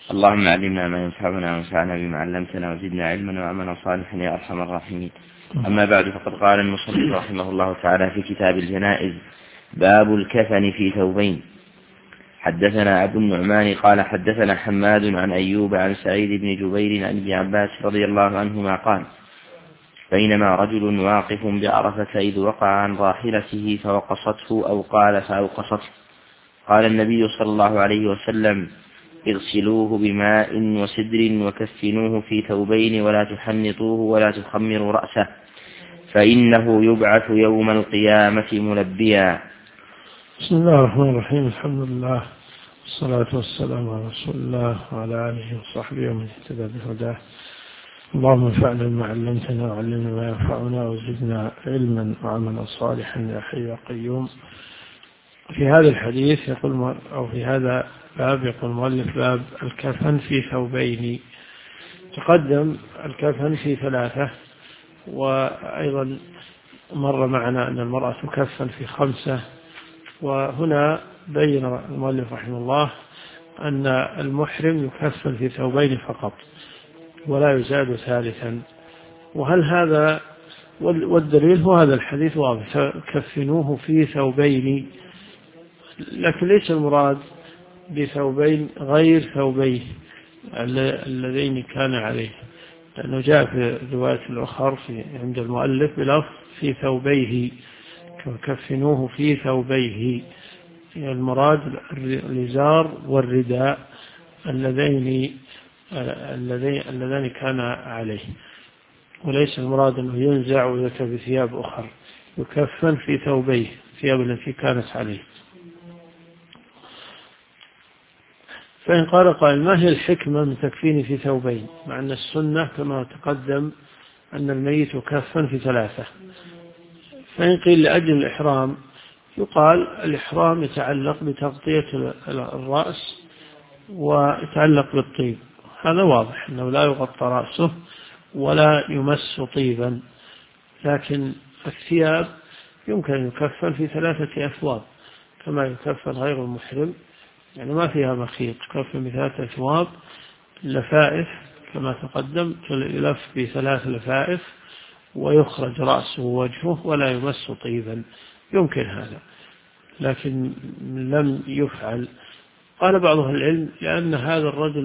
اللهم علمنا ما ينفعنا وانفعنا بما علمتنا وزدنا علما وعملا صالحا يا أرحم الراحمين. أما بعد، فقد قال المصنف رحمه الله تعالى في كتاب الجنائز: باب الكفن في ثوبين. حدثنا أبو النعمان قال حدثنا حماد عن أيوب عن سعيد بن جبير عن ابن عباس رضي الله عنهما قال: بينما رجل واقف بعرفة إذ وقع عن راحلته فوقصته أو قال فأوقصته، قال النبي صلى الله عليه وسلم: اغسلوه بماء وسدر وكفنوه في ثوبين ولا تحنطوه ولا تخمروا رأسه فإنه يبعث يوم القيامة ملبيا. بسم الله الرحمن الرحيم. الحمد لله والصلاة والسلام على رسول الله وعلى آله وصحبه ومن اهتدى بهداه. اللهم انفعنا بما علمتنا وعلمنا ما ينفعنا وزدنا علما وعملا صالحا يا حي يا قيوم. في هذا الحديث يقول، أو في هذا باب، يقول المؤلف: باب الكفن في ثوبين. تقدم الكفن في 3، وأيضا مر معنا أن المرأة تكفن في 5. وهنا بين المؤلف رحمه الله أن المحرم يكفن في ثوبين فقط ولا يزاد ثالثا. وهل هذا والدليل هو هذا الحديث واضح: كفنوه في ثوبين، لكن ليس المراد بثوبين غير ثوبيه اللذين كان عليه، لأنه جاء في الرواية الأخرى عند المؤلف بلفظ في ثوبيه، كفنوه في ثوبيه، المراد الإزار والرداء اللذين كان عليه، وليس المراد أنه ينزع ويؤتى بثياب أخرى، يكفن في ثوبيه، الثياب التي كانت عليه. فإن قال قائل: ما هي الحكمة من تكفين في ثوبين، مع أن السنة كما تقدم أن الميت يكفن في 3؟ فإن قيل لأجل الإحرام، يقال الإحرام يتعلق بتغطية الرأس ويتعلق بالطيب، هذا واضح أنه لا يغطى رأسه ولا يمس طيبا. لكن الثياب يمكن أن يكفن في 3 أثواب كما يكفن غير المحرم، يعني ما فيها مخيط، يكفن ب3 أثواب، لفائف كما تقدم، يلف ب3 لفائف ويخرج رأسه ووجهه ولا يمس طيبا، يمكن هذا، لكن لم يفعل. قال بعض أهل العلم: لأن هذا الرجل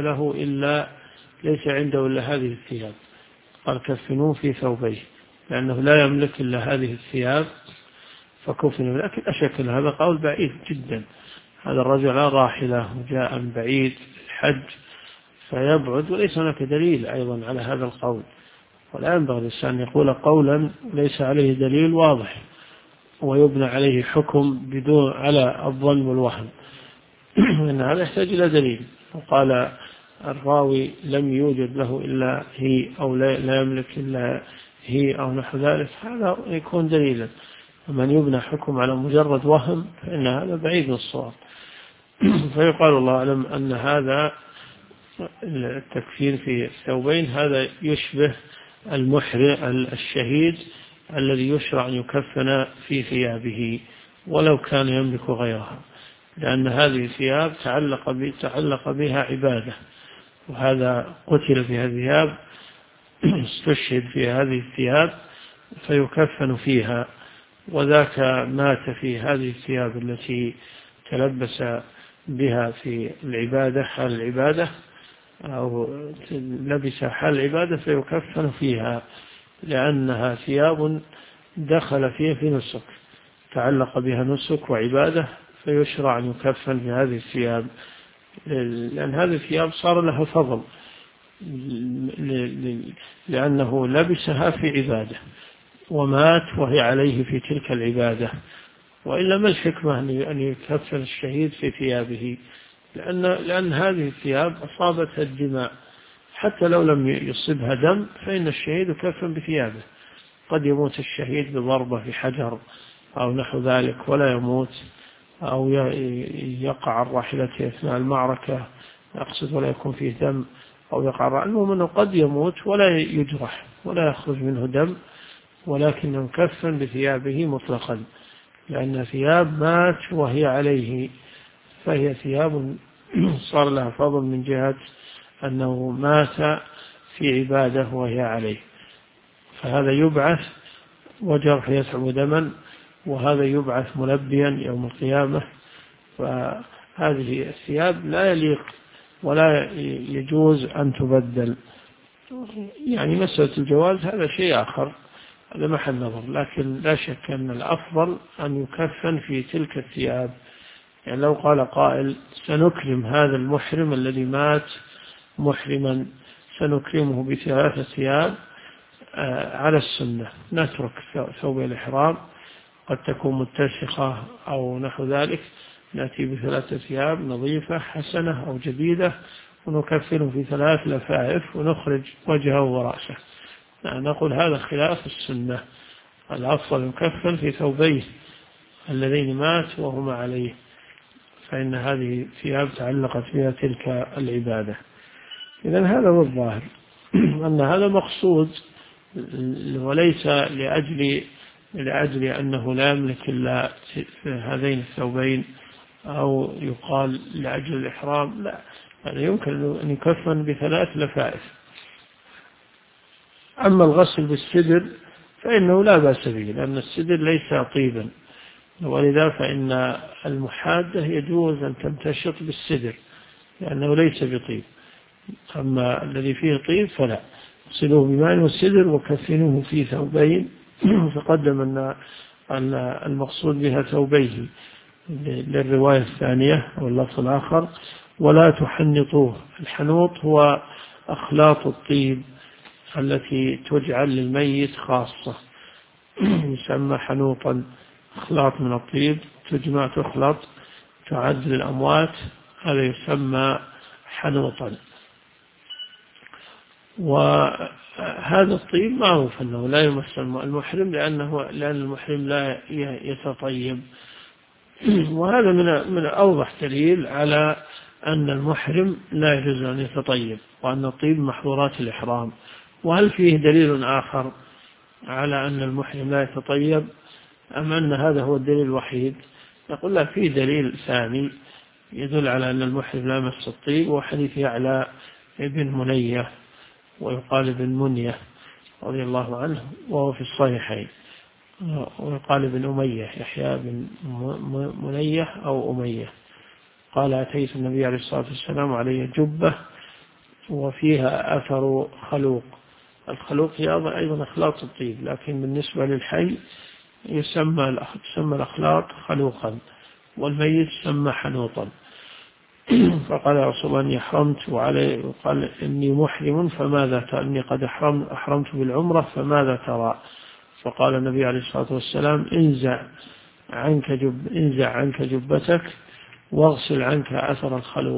ليس عنده إلا هذه الثياب، قال كفنوه في ثوبيه، لأنه لا يملك إلا هذه الثياب فكفنوا. لكن أشك أن هذا قول بعيد جدا، هذا الرجل على راحلة وجاء من بعيد الحج فيبعد، وليس هناك دليل أيضا على هذا القول، ولا ينبغي الإنسان يقول قولا ليس عليه دليل واضح ويبنى عليه حكم بدون على الظن والوهم، إن هذا يحتاج إلى دليل. وقال الراوي: لم يوجد له إلا هي، أو لا يملك إلا هي، أو نحو ذلك، هذا يكون دليلا. ومن يبنى حكم على مجرد وهم فإن هذا بعيد من الصواب. فيقال الله أعلم أن هذا التكفين في الثوبين هذا يشبه المحرم الشهيد الذي يشرع أن يكفن في ثيابه ولو كان يملك غيرها، لأن هذه الثياب تعلق بها عبادة، وهذا قتل في هذه الثياب، استشهد في هذه الثياب فيكفن فيها، وذاك مات في هذه الثياب التي تلبس بها في العبادة حال العبادة، أو لبس حال العبادة فيكفن فيها، لأنها ثياب دخل فيها في نسك، تعلق بها نسك وعبادة، فيشرع أن يكفن في هذه الثياب، لأن هذه الثياب صار لها فضل، لأنه لبسها في عبادة ومات وهي عليه في تلك العبادة. وإلا ما الحكمة أن يكفن الشهيد في ثيابه؟ لأن هذه الثياب أصابتها الدماء، حتى لو لم يصبها دم فإن الشهيد يكفن بثيابه. قد يموت الشهيد بضربة في حجر أو نحو ذلك ولا يموت، أو يقع عن راحلته أثناء المعركة يقصد ولا يكون فيه دم، أو يقع، المهم أنه قد يموت ولا يجرح ولا يخرج منه دم، ولكن يكفن بثيابه مطلقا، لأن ثياب مات وهي عليه فهي ثياب صار لها فضل من جهة أنه مات في عبادة وهي عليه، فهذا يبعث وجرح يسحب دما، وهذا يبعث ملبيا يوم القيامة. فهذه الثياب لا يليق ولا يجوز أن تبدل. يعني مسألة الجواز هذا شيء آخر، هذا محل نظر، لكن لا شك أن الأفضل أن يكفن في تلك الثياب. يعني لو قال قائل سنكرم هذا المحرم الذي مات محرما، سنكرمه بثلاثة ثياب على السنة، نترك ثوب الإحرام قد تكون متسخة أو نحو ذلك، نأتي بثلاثة ثياب نظيفة حسنة أو جديدة ونكفنه في 3 لفائف ونخرج وجهه ورأسه. نقول هذا خلاف السنة، الأفضل يكفن في ثوبيه اللذين مات وهما عليه، فإن هذه ثياب تعلقت بها تلك العبادة. إذن هذا هو الظاهر أن هذا مقصود، وليس لأجل أنه لا يملك إلا هذين الثوبين، أو يقال لأجل الإحرام، لا، يعني يمكن أن يكفن ب3 لفائف. أما الغسل بالسدر فإنه لا بأس به، لأن السدر ليس طيبا، ولذا فإن المحادة يجوز أن تمتشط بالسدر لأنه ليس بطيب، أما الذي فيه طيب فلا. اغسلوه بماء والسدر وكفنوه في ثوبين. تقدم أن المقصود بها ثوبيه للرواية الثانية أو اللفظ الآخر، ولا تحنطوه. الحنوط هو أخلاط الطيب التي تجعل للميت خاصة، يسمى حنوطا، أخلاط من الطيب تجمع تخلط تعد للأموات، هذا يسمى حنوطا. وهذا الطيب معروف أنه لا يمس المحرم لأن المحرم لا يتطيب، وهذا من أوضح دليل على أن المحرم لا يجوز أن يتطيب، وأن الطيب محظورات الإحرام. وهل فيه دليل آخر على أن المحرم لا يتطيب أم أن هذا هو الدليل الوحيد؟ نقول لا، فيه دليل ثاني يدل على أن المحرم لا يمس الطيب، وحديث يعلى ابن منية ويقال ابن منية رضي الله عنه وهو في الصحيحين، ويقال ابن أمية، يحيى بن منية أو أمية، قال أتيت النبي عليه الصلاة والسلام عليه جبة وفيها أثر خلوق. الخلوق هي أيضا أخلاط الطيب، لكن بالنسبة للحي تسمى الأخلاط خلوقا، والميت يسمى حنوطا. فقال يا رسول الله إني أحرمت، وعليه قال إني محرم فماذا ترى، إني قد أحرمت بالعمرة فماذا ترى؟ فقال النبي عليه الصلاة والسلام انزع عنك جبتك واغسل عنك أثر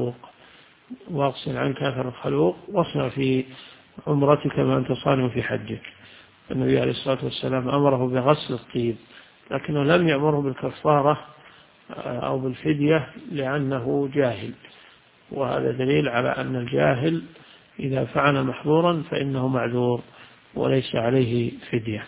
الخلوق واصنع في عمرتك ما أنت صانع في حجك. النبي عليه الصلاة والسلام أمره بغسل الطيب، لكنه لم يأمره بالكفارة أو بالفدية لأنه جاهل، وهذا دليل على أن الجاهل إذا فعل محظورا فإنه معذور وليس عليه فدية.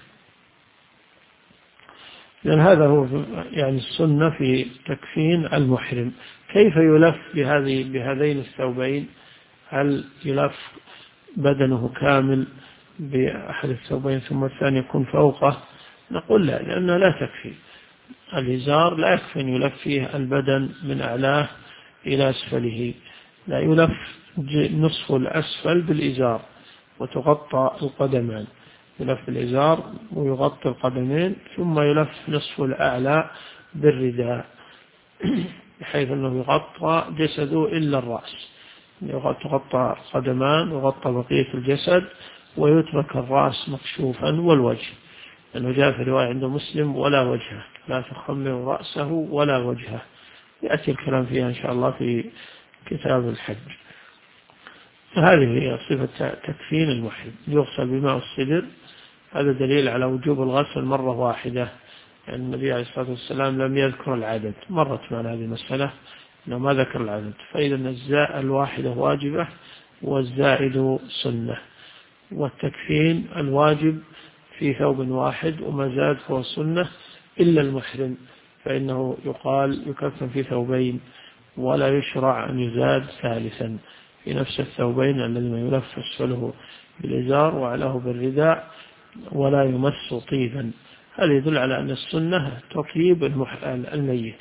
لأن هذا هو يعني السنة في تكفين المحرم. كيف يلف بهذين الثوبين؟ هل يلف بدنه كامل بأحد الثوبين ثم الثاني يكون فوقه؟ نقول لا، لأنه لا تكفي. الإزار لا يكفي أن يلف فيه البدن من أعلاه إلى أسفله، لا، يلف نصف الأسفل بالإزار وتغطى القدمان، يلف الإزار ويغطي القدمين، ثم يلف نصف الأعلى بالرداء بحيث أنه يغطى جسده إلا الرأس، تغطى القدمان ويغطى بقية الجسد ويترك الرأس مكشوفا والوجه، لأنه جاء في رواية عند مسلم ولا وجهه، لا تخمر رأسه ولا وجهه، يأتي الكلام فيها إن شاء الله في كتاب الحج. فهذه هي صفة تكفين المحرم، يغسل بماء السدر، هذا دليل على وجوب الغسل مرة واحدة، يعني النبي عليه الصلاة والسلام لم يذكر العدد، مرت معنا هذه المسألة أنه ما ذكر العدد، فإذا الواحدة واجبة والزائد سنة، والتكفين الواجب في ثوب واحد وما زاد فهو السنة، إلا المحرم فإنه يقال يكفن في ثوبين، ولا يشرع أن يزاد ثالثا في نفس الثوبين الذين يلف أسفله بالإزار وعلاه بالرداء، ولا يمس طيبا. هذا يدل على أن السنة تطيب الميت،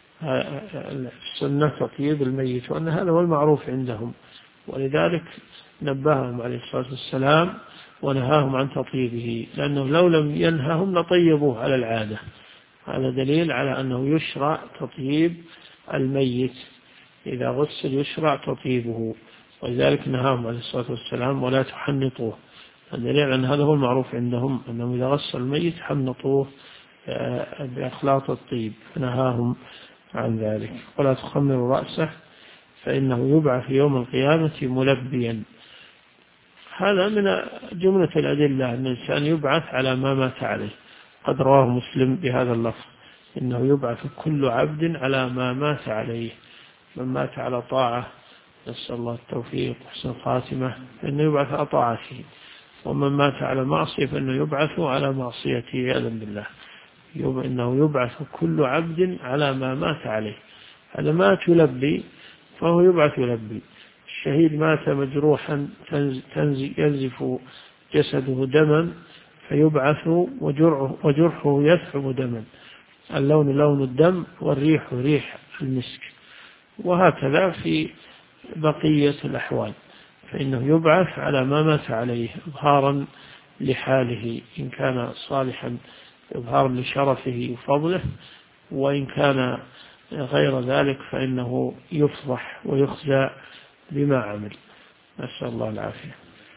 السنة تطيب الميت، وأن هذا هو المعروف عندهم، ولذلك نبههم عليه الصلاة والسلام ونهاهم عن تطيبه، لأنه لو لم ينههم لطيبوه على العادة. هذا دليل على أنه يشرع تطيب الميت، إذا غسل يشرع تطيبه، ولذلك نهاهم عليه الصلاة والسلام ولا تحنطوه. الدليل أن هذا هو المعروف عندهم، أنهم إذا غسل الميت حنطوه بأخلاط الطيب، فنهاهم عن ذلك. ولا تخمر رأسه فإنه يبعث يوم القيامة ملبيا. هذا من جملة الأدلة أن الإنسان يبعث على ما مات عليه. قد رواه مسلم بهذا اللفظ: إنه يبعث كل عبد على ما مات عليه. من مات على طاعة نسأل الله التوفيق وحسن الخاتمة فإنه يبعث على طاعته، ومن مات على معصية فإنه يبعث على معصيته عياذا بالله. إنه يبعث كل عبد على ما مات عليه. هذا مات يلبي فهو يبعث يلبي. الشهيد مات مجروحا ينزف جسده دما فيبعث وجرحه يثعب دما، اللون لون الدم والريح ريح المسك، وهكذا في بقية الأحوال، فإنه يبعث على ما مات عليه إظهارا لحاله، إن كان صالحا إظهارا لشرفه وفضله، وإن كان غير ذلك فإنه يفضح ويخزى بما عمل. نسأل الله العافية.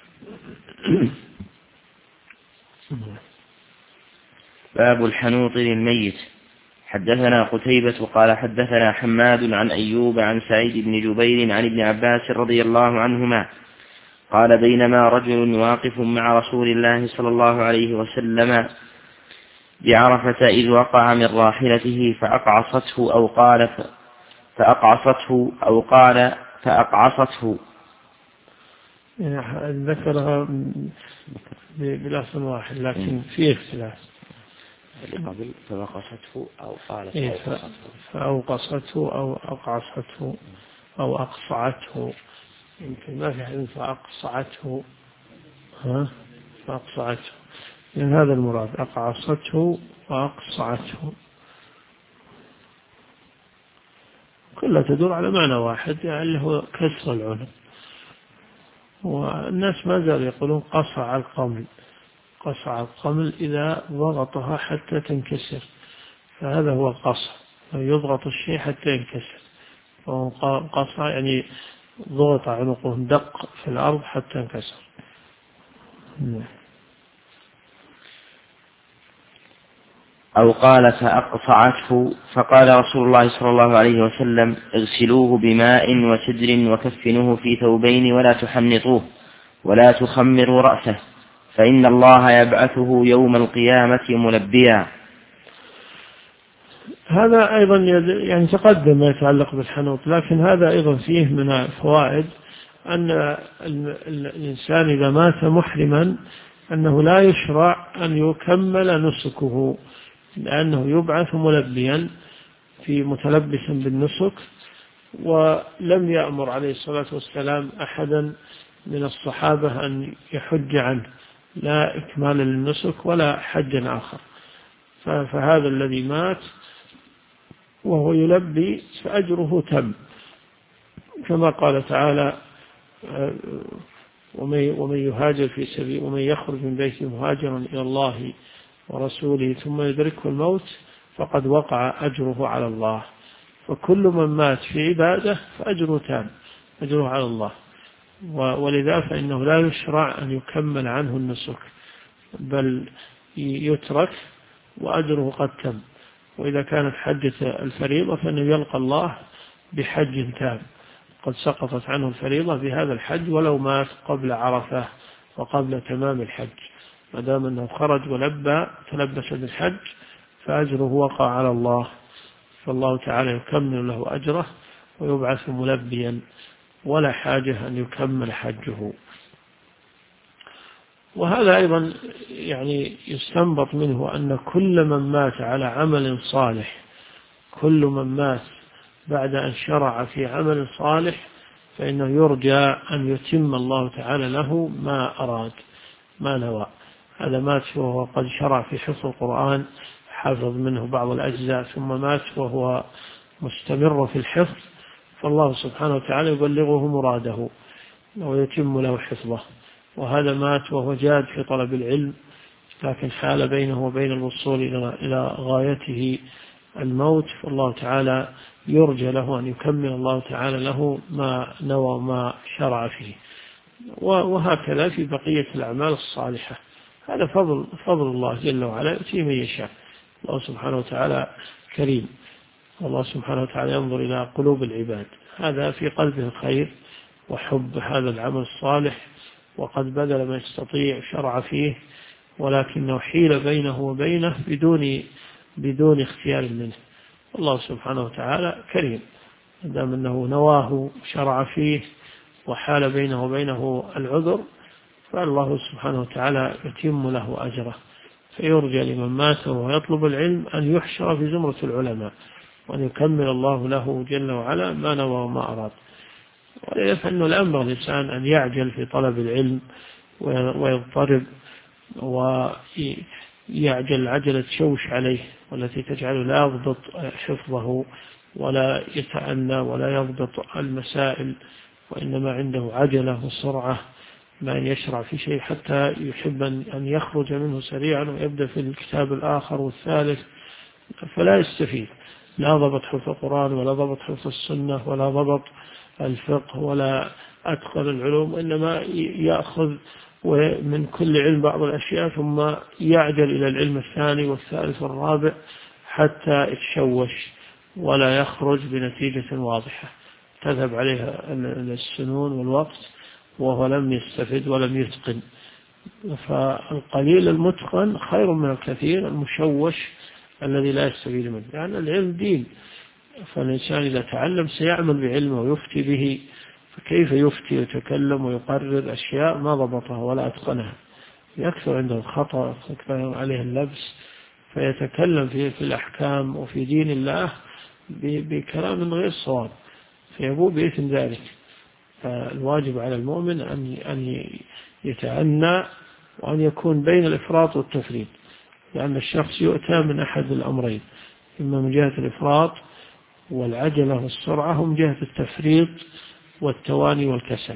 باب الحنوط للميت. حدثنا قتيبة قال حدثنا حماد عن أيوب عن سعيد بن جبير عن ابن عباس رضي الله عنهما قال: بينما رجل واقف مع رسول الله صلى الله عليه وسلم بعرفة إذ وقع من راحلته فأقعصته أو قال فأقعصته. ذكرها بلفظ واحد لكن فيه اختلاف. قبل فوقصته أو قال فأوقصته أو أقعصته أو أقصعته، يمكن ما في حديث فأقصعته فأقصعته، لأن هذا المراد أقعصته وأقصعته كلها تدور على معنى واحد، يعني اللي هو كسر العنق. والناس ما زالوا يقولون قصع القمل، قصع القمل إذا ضغطها حتى تنكسر، فهذا هو القصع، يضغط الشيء حتى ينكسر. قصع يعني ضغط عنقه، دق في الأرض حتى انكسر. أو قال فأقصعته، فقال رسول الله صلى الله عليه وسلم: اغسلوه بماء وسدر وكفنوه في ثوبين ولا تحنطوه ولا تخمروا رأسه فإن الله يبعثه يوم القيامة ملبيا. هذا أيضا يعني تقدم ما يتعلق بالحنوط، لكن هذا أيضا فيه من الفوائد أن الإنسان إذا مات محرما أنه لا يشرع أن يكمل نسكه، لأنه يبعث ملبيا في متلبسا بالنسك. ولم يأمر عليه الصلاة والسلام أحدا من الصحابة أن يحج عنه، لا إكمال للنسك ولا حج آخر. فهذا الذي مات وهو يلبي فأجره تم، كما قال تعالى: ومن يهاجر في سبيل ومن يخرج من بيته مهاجرا إلى الله ورسوله ثم يدركه الموت فقد وقع أجره على الله. فكل من مات في عبادة فأجره تام، أجره على الله. ولذا فإنه لا يشرع أن يكمل عنه النسك، بل يترك وأجره قد تم. وإذا كانت حجة الفريضة فإنه يلقى الله بحج تام، قد سقطت عنه الفريضة بهذا الحج ولو مات قبل عرفة وقبل تمام الحج، ما دام أنه خرج ولبى تلبس بالحج فأجره وقع على الله، فالله تعالى يكمل له أجره ويبعث ملبيا ولا حاجة أن يكمل حجه. وهذا أيضا يعني يستنبط منه أن كل من مات على عمل صالح، كل من مات بعد أن شرع في عمل صالح فإنه يرجى أن يتم الله تعالى له ما أراد ما نوى. هذا مات وهو قد شرع في حفظ القرآن، حافظ منه بعض الأجزاء، ثم مات وهو مستمر في الحفظ، فالله سبحانه وتعالى يبلغه مراده ويتم له حفظه. وهذا مات وهو جاد في طلب العلم، لكن حال بينه وبين الوصول إلى غايته الموت، فالله تعالى يرجى له أن يكمل الله تعالى له ما نوى ما شرع فيه. وهكذا في بقية الأعمال الصالحة. هذا فضل الله جل وعلا يؤتيه من يشاء. الله سبحانه وتعالى كريم، والله سبحانه وتعالى ينظر إلى قلوب العباد، هذا في قلبه الخير وحب هذا العمل الصالح، وقد بذل ما يستطيع شرع فيه، ولكنه حيل بينه وبينه بدون اختيار منه. الله سبحانه وتعالى كريم، دام أنه نواه شرع فيه وحال بينه وبينه العذر، فالله سبحانه وتعالى يتم له أجره. فيرجى لمن مات وهو يطلب العلم أن يحشر في زمرة العلماء، وأن يكمل الله له جل وعلا ما نوى وما أراد. ولذلك فإنه لا ينبغي الإنسان أن يعجل في طلب العلم ويضطرب ويعجل عجلة شوش عليه، والتي تجعله لا يضبط حفظه ولا يتأنى ولا يضبط المسائل، وإنما عنده عجلة وسرعة ما أن يشرع في شيء حتى يحب أن يخرج منه سريعا ويبدأ في الكتاب الآخر والثالث، فلا يستفيد، لا ضبط حفظ القرآن ولا ضبط حفظ السنة ولا ضبط الفقه ولا أتقن العلوم، إنما يأخذ من كل علم بعض الأشياء ثم يعجل إلى العلم الثاني والثالث والرابع حتى يتشوش ولا يخرج بنتيجة واضحة، تذهب عليها السنون والوقت وهو لم يستفد ولم يتقن. فالقليل المتقن خير من الكثير المشوش الذي لا يستفيد منه، لأن العلم دين، فالإنسان إذا تعلم سيعمل بعلمه ويفتي به، فكيف يفتي ويتكلم ويقرر أشياء ما ضبطها ولا أتقنها؟ يكثر عنده الخطأ، يكثر عليه اللبس، فيتكلم في الأحكام وفي دين الله بكلام غير صواب، فيبوء بإثم ذلك. فالواجب على المؤمن أن يتعنى وأن يكون بين الإفراط والتفريط، لأن الشخص يؤتى من أحد الأمرين، إما من جهة الإفراط والعجلة والسرعة، ومن جهة التفريط والتواني والكسل.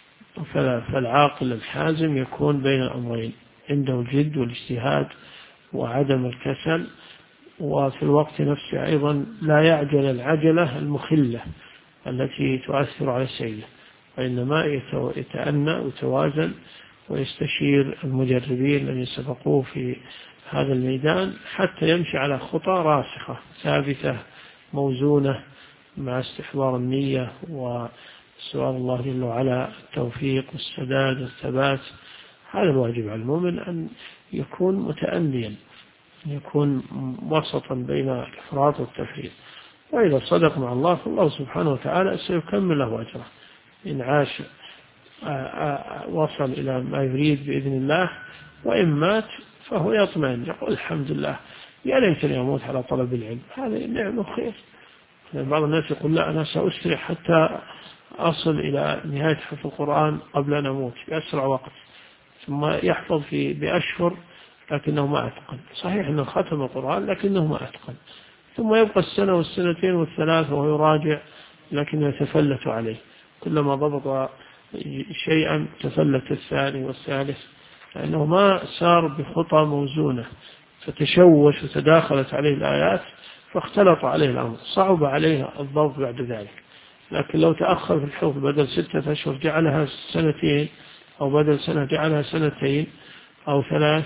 فالعاقل الحازم يكون بين الأمرين، عنده الجد والاجتهاد وعدم الكسل، وفي الوقت نفسه أيضا لا يعجل العجلة المخلة التي تؤثر على السير، وإنما يتأنى ويتوازن ويستشير المجربين الذين سبقوه في هذا الميدان حتى يمشي على خطى راسخة ثابتة موزونة مع استحضار النية وسؤال الله جل وعلا التوفيق والسداد والثبات. هذا الواجب على المؤمن، أن يكون متأنيا، يكون وسطا بين الإفراط والتفريط. وإذا صدق مع الله فالله سبحانه وتعالى سيكمل له أجره، إن عاش وصل إلى ما يريد بإذن الله، وإن مات فهو يطمئن يقول الحمد لله يا ليتني أموت على طلب العلم، هذا نعم خير. بعض الناس يقول لا أنا سأسرع حتى أصل إلى نهاية حفظ القرآن قبل أن أموت بأسرع وقت، ثم يحفظ بأشهر لكنه ما أتقن. صحيح أنه ختم القرآن لكنه ما أتقن، ثم يبقى السنة والسنتين والثلاث وهو يراجع لكنه يتفلت عليه، كلما ضبط شيئا تفلت الثاني والثالث، لأنه ما سار بخطى موزونة، فتشوش وتداخلت عليه الآيات فاختلط عليه الأمر، صعب عليه الضبط بعد ذلك. لكن لو تأخر في الحفظ بدل 6 أشهر جعلها 2 أو بدل 1 جعلها 2 أو 3،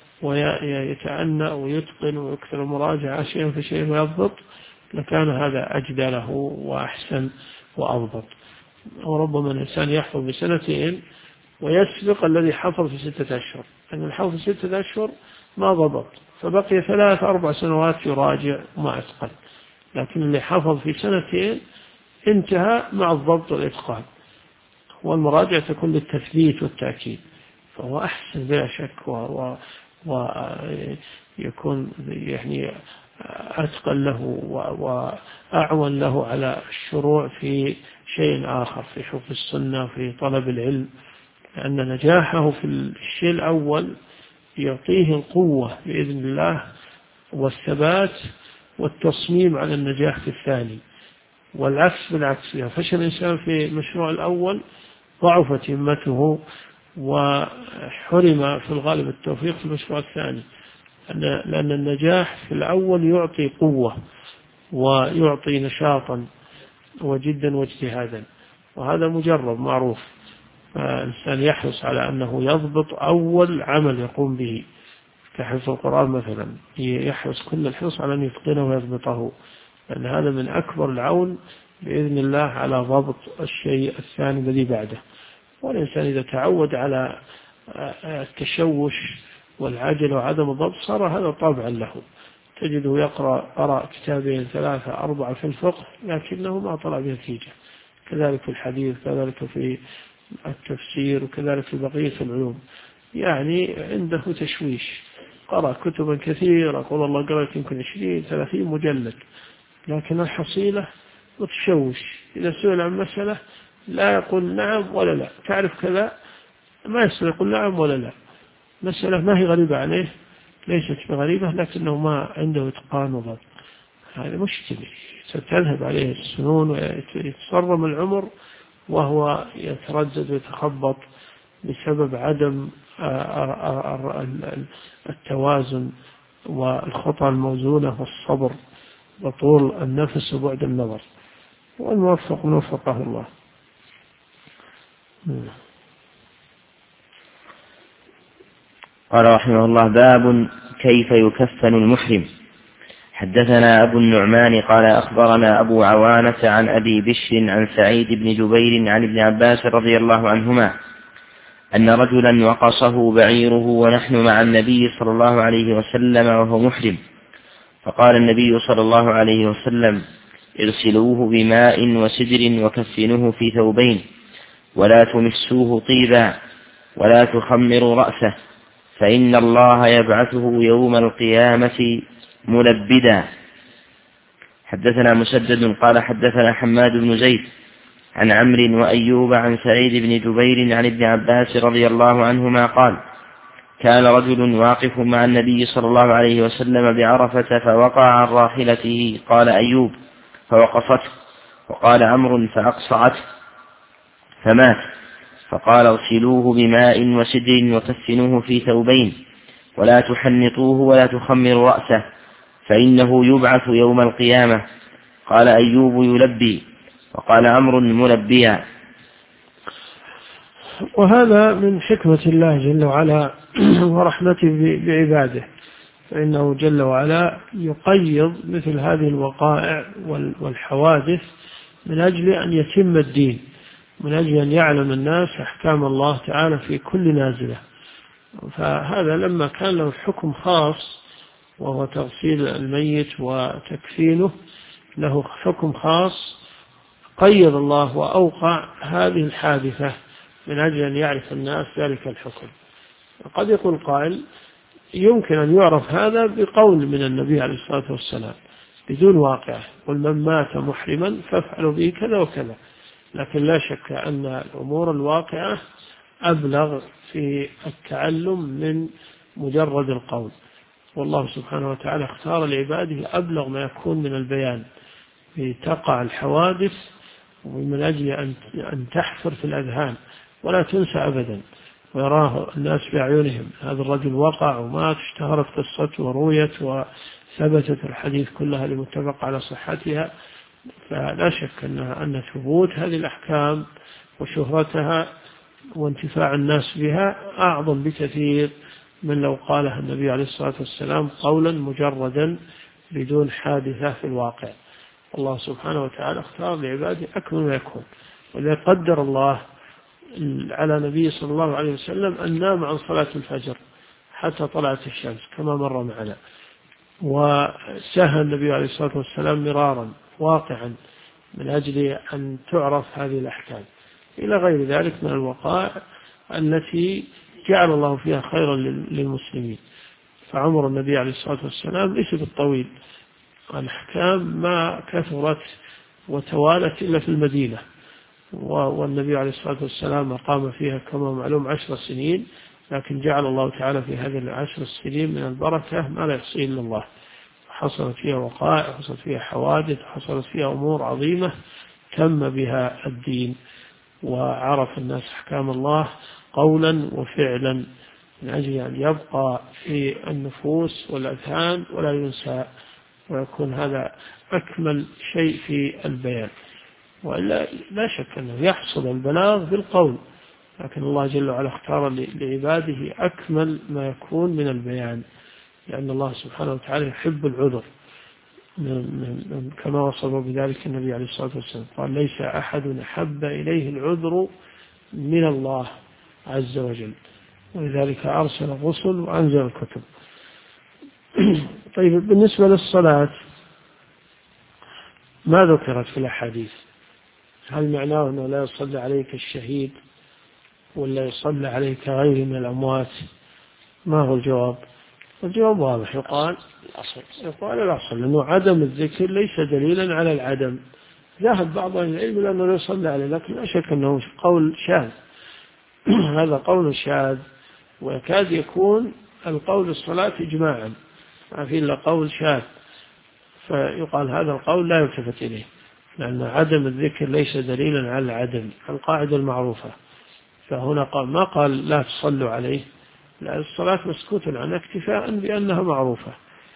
ويتعنى ويتقن ويكثر المراجعة شيئا فشيئا ويضبط، لكان هذا أجدى له وأحسن وأضبط. وربما الإنسان يحفظ ب2 ويسبق الذي حفظ في 6 أشهر، أن الحفظ في 6 أشهر ما ضبط، فبقي 3-4 سنوات يراجع وما أتقن، لكن اللي حفظ في 2 انتهى مع الضبط والإتقان، والمراجعة تكون للتثبيت والتأكيد، فهو أحسن بلا شك، ويكون يعني أتقن له وأعون له على الشروع في شيء آخر، في حفظ السنة، في طلب العلم، لأن نجاحه في الشيء الأول يعطيه القوة بإذن الله والثبات والتصميم على النجاح في الثاني. والعكس بالعكس، إذا فشل الإنسان في المشروع الأول ضعفت همته وحرم في الغالب التوفيق في المشروع الثاني، لأن النجاح في الأول يعطي قوة ويعطي نشاطا وجدا واجتهادا، وهذا مجرب معروف. فالإنسان يحرص على أنه يضبط أول عمل يقوم به، كحفظ القرآن مثلا، يحرص كل الحرص على أن يتقنه ويضبطه، لأن هذا من أكبر العون بإذن الله على ضبط الشيء الثاني الذي بعده. والإنسان إذا تعود على التشوش والعجل وعدم الضبط صار هذا طبعا له، تجده قرأ كتابين 3 4 في الفقه لكنه ما طلع بنتيجة، كذلك في الحديث، كذلك في التفسير، وكذلك في بقية العلوم، يعني عنده تشويش. قرأ كتبا كثيرة، قول الله قرأت يمكن 20-30 مجلد، لكن الحصيلة متشوش. إذا سئل عن مسألة لا يقول نعم ولا لا، تعرف كذا، ما يستطيع يقول نعم ولا لا. مسألة ما هي غريبة عليه، ليست بغريبة، لكنه ما عنده إتقان وضبط. هذا مشكلة ستذهب عليه السنون ويتصرم العمر وهو يتردد ويتخبط بسبب عدم التوازن والخطى الموزونة والصبر وطول النفس وبعد النظر. والموفق من وفقه الله. قال رحمه الله: باب كيف يكفن المحرم. حدثنا أبو النعمان قال أخبرنا أبو عوانة عن أبي بشر عن سعيد بن جبير عن ابن عباس رضي الله عنهما أن رجلا وقصه بعيره ونحن مع النبي صلى الله عليه وسلم وهو محرم، فقال النبي صلى الله عليه وسلم: اغسلوه بماء وسدر وكفنوه في ثوبين، ولا تمسوه طيبا، ولا تخمروا رأسه، فإن الله يبعثه يوم القيامة ملبدا. حدثنا مسدد قال حدثنا حماد بن زيد عن عمرو وأيوب عن سعيد بن جبير عن ابن عباس رضي الله عنهما قال: كان رجل واقف مع النبي صلى الله عليه وسلم بعرفة فوقع عن راحلته، قال أيوب: فوقفته، وقال عمرو: فأقصعته فمات، فقال: اغسلوه بماء وسدر وكفنوه في ثوبين، ولا تحنطوه ولا تخمروا رأسه، فإنه يبعث يوم القيامة. قال أيوب: يلبي، وقال عمرو: ملبيا. وهذا من حكمة الله جل وعلا ورحمته بعباده، فإنه جل وعلا يقيض مثل هذه الوقائع والحوادث من أجل أن يتم الدين، من أجل أن يعلم الناس أحكام الله تعالى في كل نازلة. فهذا لما كان له حكم خاص وهو تغسيل الميت وتكفينه، له حكم خاص، قيض الله وأوقع هذه الحادثة من أجل أن يعرف الناس ذلك الحكم. قد يقول قائل: يمكن أن يعرف هذا بقول من النبي عليه الصلاة والسلام بدون واقع، قل من مات محرما فافعلوا به كذا وكذا. لكن لا شك أن الأمور الواقعة أبلغ في التعلم من مجرد القول، والله سبحانه وتعالى اختار لعباده أبلغ ما يكون من البيان، تقع الحوادث ومن أجل أن تحفر في الأذهان ولا تنسى أبدا، ويراه الناس بأعينهم. هذا الرجل وقع ومات، اشتهرت قصته ورويت وثبتت الحديث كلها لمتفق على صحتها، فلا شك أن ثبوت هذه الأحكام وشهرتها وانتفاع الناس بها أعظم بكثير من لو قالها النبي عليه الصلاة والسلام قولا مجردا بدون حادثة في الواقع. الله سبحانه وتعالى اختار لعباده أكمل ما يكون، ولذا قدر الله على نبي صلى الله عليه وسلم أن نام عن صلاة الفجر حتى طلعت الشمس كما مر معنا، وسهى النبي عليه الصلاة والسلام مرارا واقعا من أجل أن تعرف هذه الأحكام، إلى غير ذلك من الوقائع التي جعل الله فيها خيرا للمسلمين. فعمر النبي عليه الصلاة والسلام ليس بالطويل، الأحكام ما كثرت وتوالت إلا في المدينة، والنبي عليه الصلاة والسلام أقام فيها كما معلوم 10 سنين، لكن جعل الله تعالى في هذه 10 سنين من البركة ما لا يحصيه إلا الله. حصلت فيها وقائع، حصلت فيها حوادث، حصلت فيها أمور عظيمة تم بها الدين، وعرف الناس أحكام الله قولا وفعلا، من أجل أن يبقى في النفوس والأذهان ولا ينسى، ويكون هذا أكمل شيء في البيان. وإلا لا شك أنه يحصل البلاغ بالقول، لكن الله جل وعلا اختار لعباده أكمل ما يكون من البيان، لأن الله سبحانه وتعالى يحب العذر، كما وصف بذلك النبي عليه الصلاة والسلام، قال ليس أحد أحب إليه العذر من الله عز وجل، ولذلك أرسل الرسل وأنزل الكتب. طيب، بالنسبة للصلاة ما ذكرت في الأحاديث، هل معناه أنه لا يصلي عليك الشهيد ولا يصلي عليك غيره من الأموات؟ ما هو الجواب؟ الجواب واضح، يقال الأصل، لأنه عدم الذكر ليس دليلا على العدم. ذهب بعض أهل العلم لأنه لا يصلي عليه، لكن لا شك أنه قول شاذ. هذا قول شاذ، ويكاد يكون القول الصلاة إجماعا، ما في إلا قول شاذ، فيقال هذا القول لا يلتفت إليه، لأن عدم الذكر ليس دليلا على العدم، القاعدة المعروفة. فهنا قال ما قال لا تصلوا عليه، لا، الصلاة مسكوت عنها اكتفاء بأنها معروفة.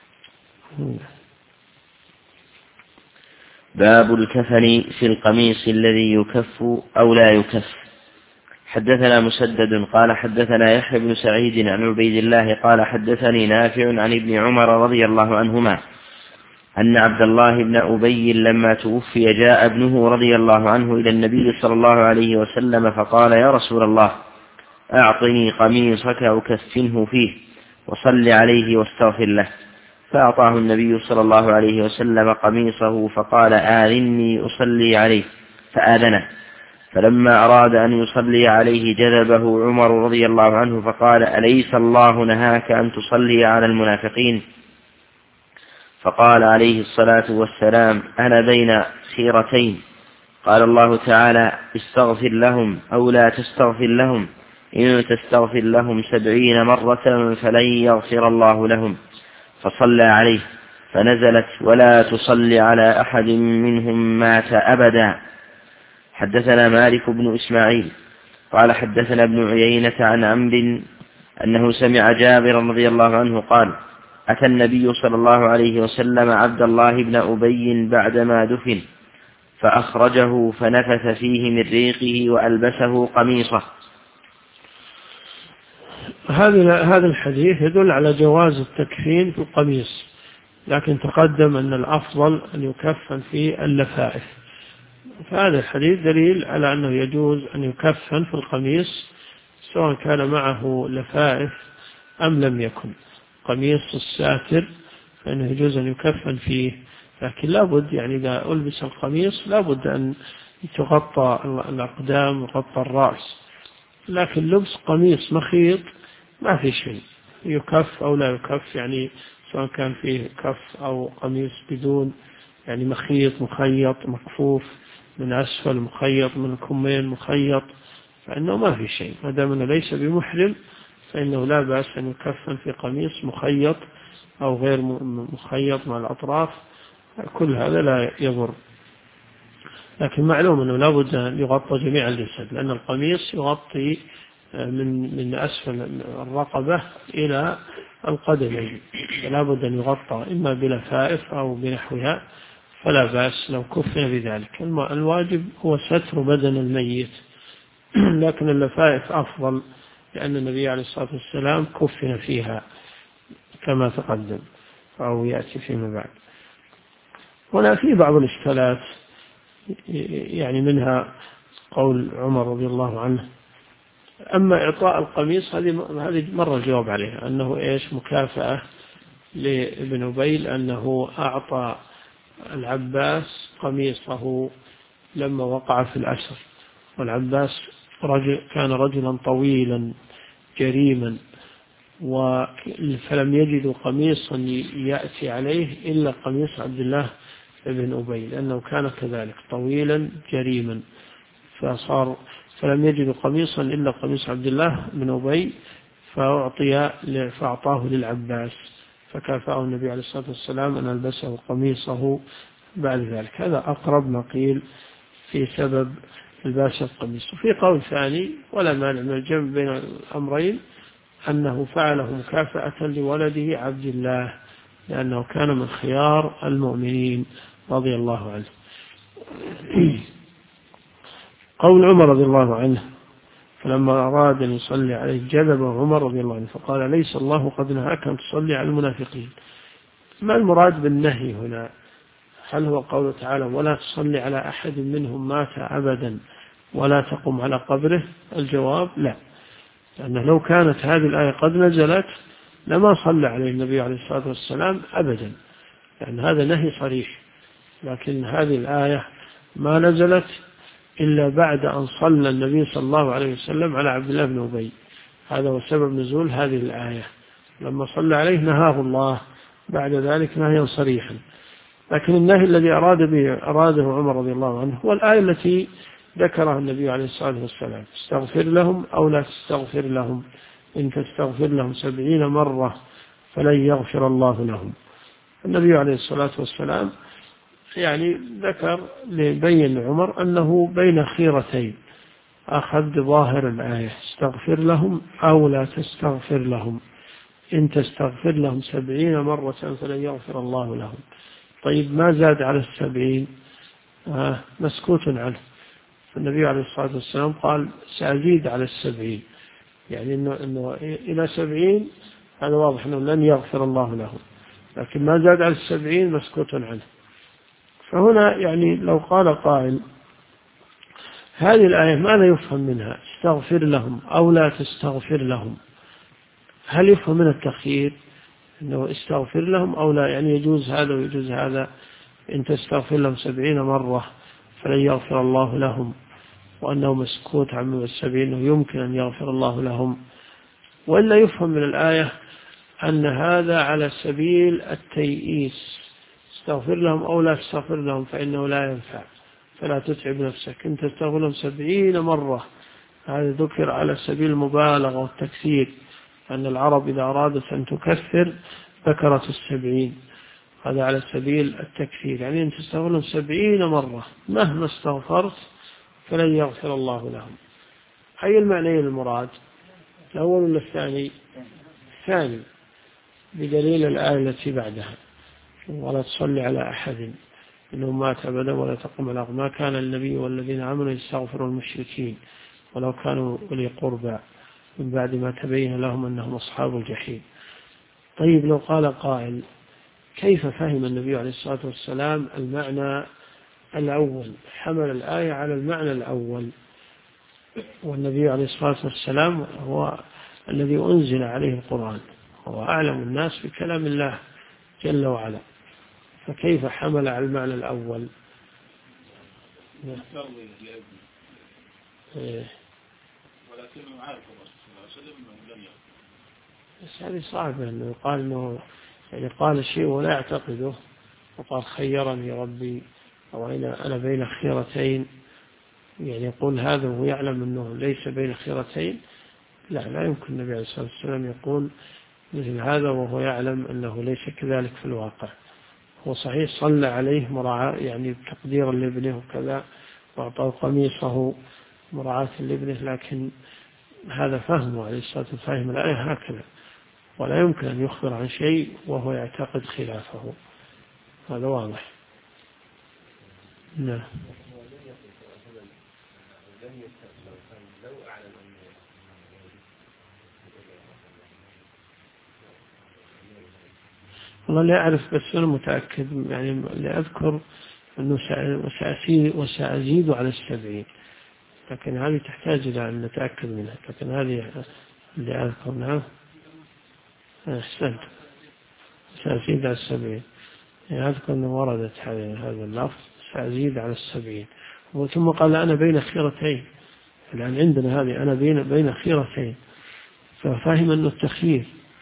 باب الكفن في القميص الذي يكف أو لا يكف. حدثنا مسدد قال حدثنا يحيى بن سعيد عن عبيد الله قال حدثني نافع عن ابن عمر رضي الله عنهما أن عبد الله بن أبي لما توفي جاء ابنه رضي الله عنه إلى النبي صلى الله عليه وسلم فقال يا رسول الله أعطني قميصك أكفنه فيه وصل عليه واستغفر له. فأعطاه النبي صلى الله عليه وسلم قميصه فقال آذني أصلي عليه، فآذنه. فلما أراد أن يصلي عليه جذبه عمر رضي الله عنه فقال أليس الله نهاك أن تصلي على المنافقين؟ فقال عليه الصلاة والسلام أنا بين خيرتين، قال الله تعالى استغفر لهم أو لا تستغفر لهم، إن تستغفر لهم 70 مرة فلن يغفر الله لهم. فصلى عليه فنزلت ولا تصلي على أحد منهم مات أبدا. حدثنا مالك بن إسماعيل قال حدثنا ابن عيينة عن عمرو أنه سمع جابر رضي الله عنه قال أتى النبي صلى الله عليه وسلم عبد الله بن أبي بعدما دفن فأخرجه فنفث فيه من ريقه وألبسه قميصه. هذا الحديث يدل على جواز التكفين في القميص، لكن تقدم أن الأفضل أن يكفن في اللفائف، فهذا الحديث دليل على أنه يجوز أن يكفن في القميص سواء كان معه لفائف أم لم يكن. قميص الساتر فإنه يجوز أن يكفن فيه، لكن لابد يعني إذا ألبس القميص لابد أن تغطى الأقدام وغطى الرأس، لكن لبس قميص مخيط ما في شيء، يكف أو لا يكف، يعني سواء كان فيه كف أو قميص بدون، يعني مخيط مخيط مكفوف من أسفل مخيط من الكمين مخيط، فإنه ما في شيء، ما دام أنه ليس بمحرم فإنه لا بأس أن يكفن في قميص مخيط أو غير مخيط مع الأطراف، كل هذا لا يضر. لكن معلوم أنه لا بد أن يغطى جميع الجسد، لأن القميص يغطي من أسفل الرقبة إلى القدمين، فلا بد أن يغطى إما بلفائف أو بنحوها، فلا بأس لو كفن بذلك. الواجب هو ستر بدن الميت، لكن اللفائف أفضل، لأن النبي عليه الصلاة والسلام كفن فيها كما تقدم أو يأتي فيما بعد. هنا في بعض الإشكالات، يعني منها قول عمر رضي الله عنه، أما إعطاء القميص هذه مرة الجواب عليها، أنه إيش مكافأة لابن أبي أنه أعطى العباس قميصه لما وقع في الأسر، والعباس كان رجلا طويلا جريما، فلم يجدوا قميصا يأتي عليه إلا قميص عبد الله بن أبي، لأنه كان كذلك طويلا جريما، فلم يجدوا قميصا إلا قميص عبد الله بن أبي، فأعطاه للعباس، فكافأه النبي عليه الصلاة والسلام أن ألبسه قميصه بعد ذلك. هذا أقرب ما قيل في سبب الباس القميص. وفي قول ثاني ولا مانع من الجمع بين الأمرين، أنه فعله مكافأة لولده عبد الله، لأنه كان من خيار المؤمنين رضي الله عنه. قول عمر رضي الله عنه فلما أراد أن يصلي عليه جذبه عمر رضي الله عنه فقال ليس الله قد نهاك أن تصلي على المنافقين. ما المراد بالنهي هنا؟ هل هو قوله تعالى ولا تصلي على أحد منهم مات أبدا ولا تقم على قبره؟ الجواب لا، لأنه لو كانت هذه الآية قد نزلت لما صلى عليه النبي عليه الصلاة والسلام أبدا، يعني هذا نهي صريح. لكن هذه الآية ما نزلت إلا بعد أن صلى النبي صلى الله عليه وسلم على عبد الله بن أبي، هذا هو سبب نزول هذه الآية. لما صلى عليه نهاه الله بعد ذلك نهيا صريحا. لكن النهي الذي أراده عمر رضي الله عنه هو الآية التي ذكرها النبي عليه الصلاة والسلام استغفر لهم أو لا تستغفر لهم، إن تستغفر لهم 70 مرة فلن يغفر الله لهم. النبي عليه الصلاة والسلام يعني ذكر لبين عمر أنه بين خيرتين، أخذ بظاهر الآية استغفر لهم أو لا تستغفر لهم، إن تستغفر لهم 70 مرة فلن يغفر الله لهم. طيب ما زاد على 70 مسكوت عنه. فالنبي عليه الصلاة والسلام قال سأزيد على 70، يعني إنه إلى 70 هذا واضح أنه لن يغفر الله لهم، لكن ما زاد على 70 مسكوت عنه. فهنا يعني لو قال قائل هذه الآية ماذا يفهم منها؟ استغفر لهم أو لا تستغفر لهم، هل يفهم من التخيير أنه استغفر لهم أو لا، يعني يجوز هذا ويجوز هذا، إن تستغفر لهم 70 مرة فلن يغفر الله لهم، وأنه مسكوت عن 70 يمكن أن يغفر الله لهم؟ وإلا يفهم من الآية أن هذا على سبيل التيئيس، استغفر لهم أو لا تستغفر لهم فإنه لا ينفع فلا تتعب نفسك، إن تستغفر لهم 70 مرة. هذا ذكر على سبيل المبالغة والتكثير، أن العرب إذا أرادت أن تكثر ذكرت 70، هذا على سبيل التكثير، يعني أن تستغفر لهم 70 مرة مهما استغفرت فلن يغفر الله لهم. أي المعنيين المراد، الأول ولا الثاني؟ الثاني بدليل الآية التي بعدها ولا تصلي على أحد إنه مات أبدا ولا تقم على ما كان النبي والذين آمنوا يستغفروا المشركين ولو كانوا أولي قربى من بعد ما تبين لهم أنهم أصحاب الجحيم. طيب لو قال قائل كيف فهم النبي عليه الصلاة والسلام المعنى الأول؟ حمل الآية على المعنى الأول، والنبي عليه الصلاة والسلام هو الذي أنزل عليه القرآن، هو أعلم الناس بكلام الله جل وعلا، فكيف حمل على المعنى الأول؟ بس هذه صعبة أنه يقال أنه يعني قال شيء ولا يعتقده وقال خيرني ربي أو أنا بين خيرتين، يعني يقول هذا وهو يعلم أنه ليس بين خيرتين. لا يمكن النبي عليه الصلاة والسلام يقول مثل هذا وهو يعلم أنه ليس كذلك في الواقع. هو صحيح صلى عليه مراعاة يعني تقديرا لابنه وكذا وأعطاه قميصه مراعاة لابنه، لكن هذا فهمه عليه الصلاة والسلام فهم الآية هكذا، ولا يمكن أن يخبر عن شيء وهو يعتقد خلافه، هذا واضح. نعم. والله لا أعرف، بس أنا متأكد يعني اللي أذكر أنه وسأزيد على 70، لكن هذه تحتاج إلى أن نتأكد منها، لكن هذه اللي أذكر. نعم أحسنت، سأزيد على 70، يعني أذكر أنه وردت هذا اللفظ سأزيد على 70. ثم قال أنا بين خيرتين، الآن عندنا هذه أنا بين خيرتين، ففهم أنه التخيير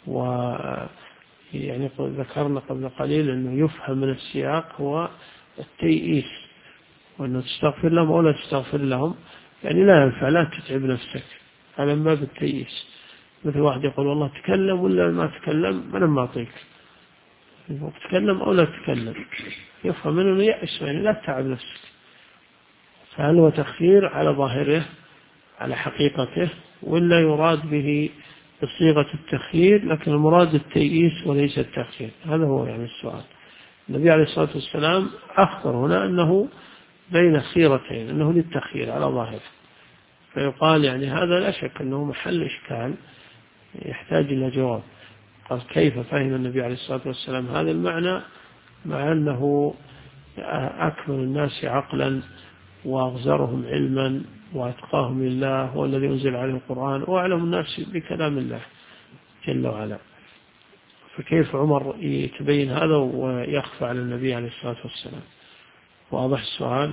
يعني ذكرنا قبل قليل أنه يفهم من السياق هو التيئيس، وأنه تستغفر لهم أو لا تستغفر لهم يعني لا ينفع، لا تتعب نفسك، هذا من باب التيئيس. مثل واحد يقول والله تكلم ولا ما تكلم أنا ما أعطيك، تكلم أو لا تكلم، يفهم منه يأس، يعني لا تتعب نفسك. فهل هو تخيير على ظاهره على حقيقته، ولا يراد به بصيغة التخيير لكن المراد التيئيس وليس التخيير؟ هذا هو يعني السؤال. النبي عليه الصلاة والسلام أخبر هنا أنه بين خيرتين، أنه للتخيير على ظاهره، فيقال يعني هذا لا شك أنه محل إشكال يحتاج إلى جواب. قال كيف فهم النبي عليه الصلاة والسلام هذا المعنى مع أنه أكمل الناس عقلا وأغزرهم علما وأتقاهم لله، هو الذي أنزل عليه القرآن وأعلم الناس بكلام الله جل وعلا، فكيف عمر يتبين هذا ويخفى على النبي عليه الصلاة والسلام؟ واضح السؤال؟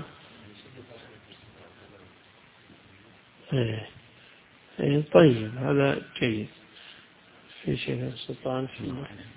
طيب هذا جيد. في شيء سلطان في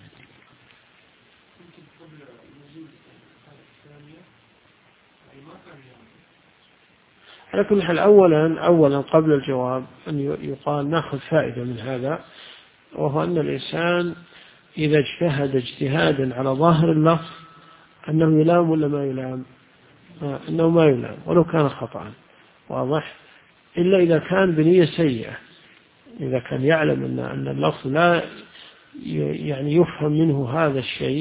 على كل حال أولا قبل الجواب أن يقال نأخذ فائدة من هذا، وهو أن الإنسان إذا اجتهد اجتهادا على ظاهر اللفظ أنه يلام ولا ما يلام؟ أنه ما يلام ولو كان خطأ، واضح، إلا إذا كان بنية سيئة، إذا كان يعلم أن اللفظ لا يعني يفهم منه هذا الشيء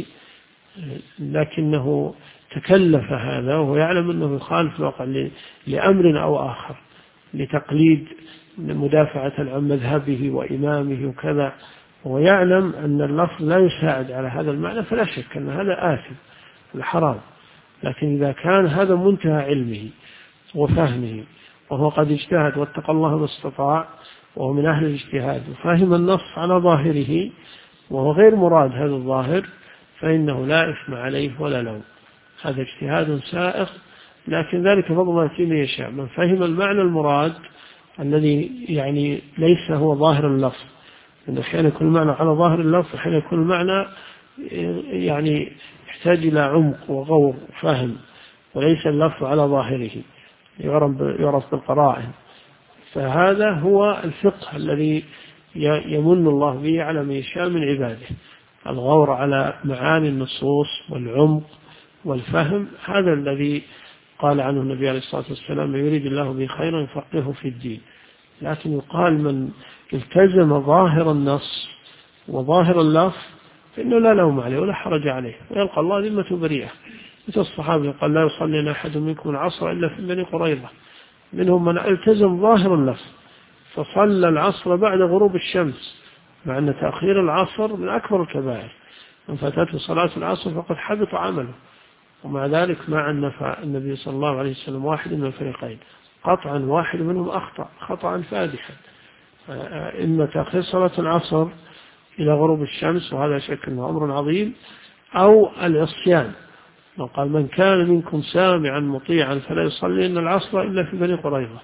لكنه تكلف هذا وهو يعلم أنه يخالف الواقع لأمر أو آخر، لتقليد مدافعة عن مذهبه وإمامه وكذا، ويعلم أن اللفظ لا يساعد على هذا المعنى، فلا شك أن هذا آثم الحرام. لكن إذا كان هذا منتهى علمه وفهمه وهو قد اجتهد واتقى الله ما استطاع وهو من أهل الاجتهاد وفهم النص على ظاهره وهو غير مراد هذا الظاهر، فإنه لا إثم عليه ولا لوم، هذا اجتهاد سائغ، لكن ذلك فضل ما فيه من يشاء. من فهم المعنى المراد الذي يعني ليس هو ظاهر اللفظ، لأن أحيانا يكون المعنى على ظاهر اللفظ، أحيانا يكون المعنى يعني يحتاج إلى عمق وغور وفهم، وليس اللفظ على ظاهره يعرف بالقرائن. فهذا هو الفقه الذي يمن الله به على من يشاء من عباده، الغور على معاني النصوص والعمق والفهم، هذا الذي قال عنه النبي عليه الصلاة والسلام يريد الله به خيرا يفقهه في الدين. لكن يقال من التزم ظاهر النص وظاهر اللفظ فإنه لا لوم عليه ولا حرج عليه، ويلقى الله ذمة بريئة. مثل الصحابة قال لا يصلي أحد منكم العصر إلا في بني قريظة، منهم من التزم ظاهر اللفظ فصلى العصر بعد غروب الشمس، مع أن تأخير العصر من أكبر الكبائر، من فاتته صلاة العصر فقد حبط عمله، ومع ذلك مع أن النبي صلى الله عليه وسلم واحد من الفريقين قطعا، واحد منهم أخطأ خطأ فادحا، إما تأخير صلاة العصر إلى غروب الشمس وهذا شك أنه أمر عظيم، أو العصيان، قال من كان منكم سامعا مطيعا فلا يصلي إن العصر إلا في بني قريظة،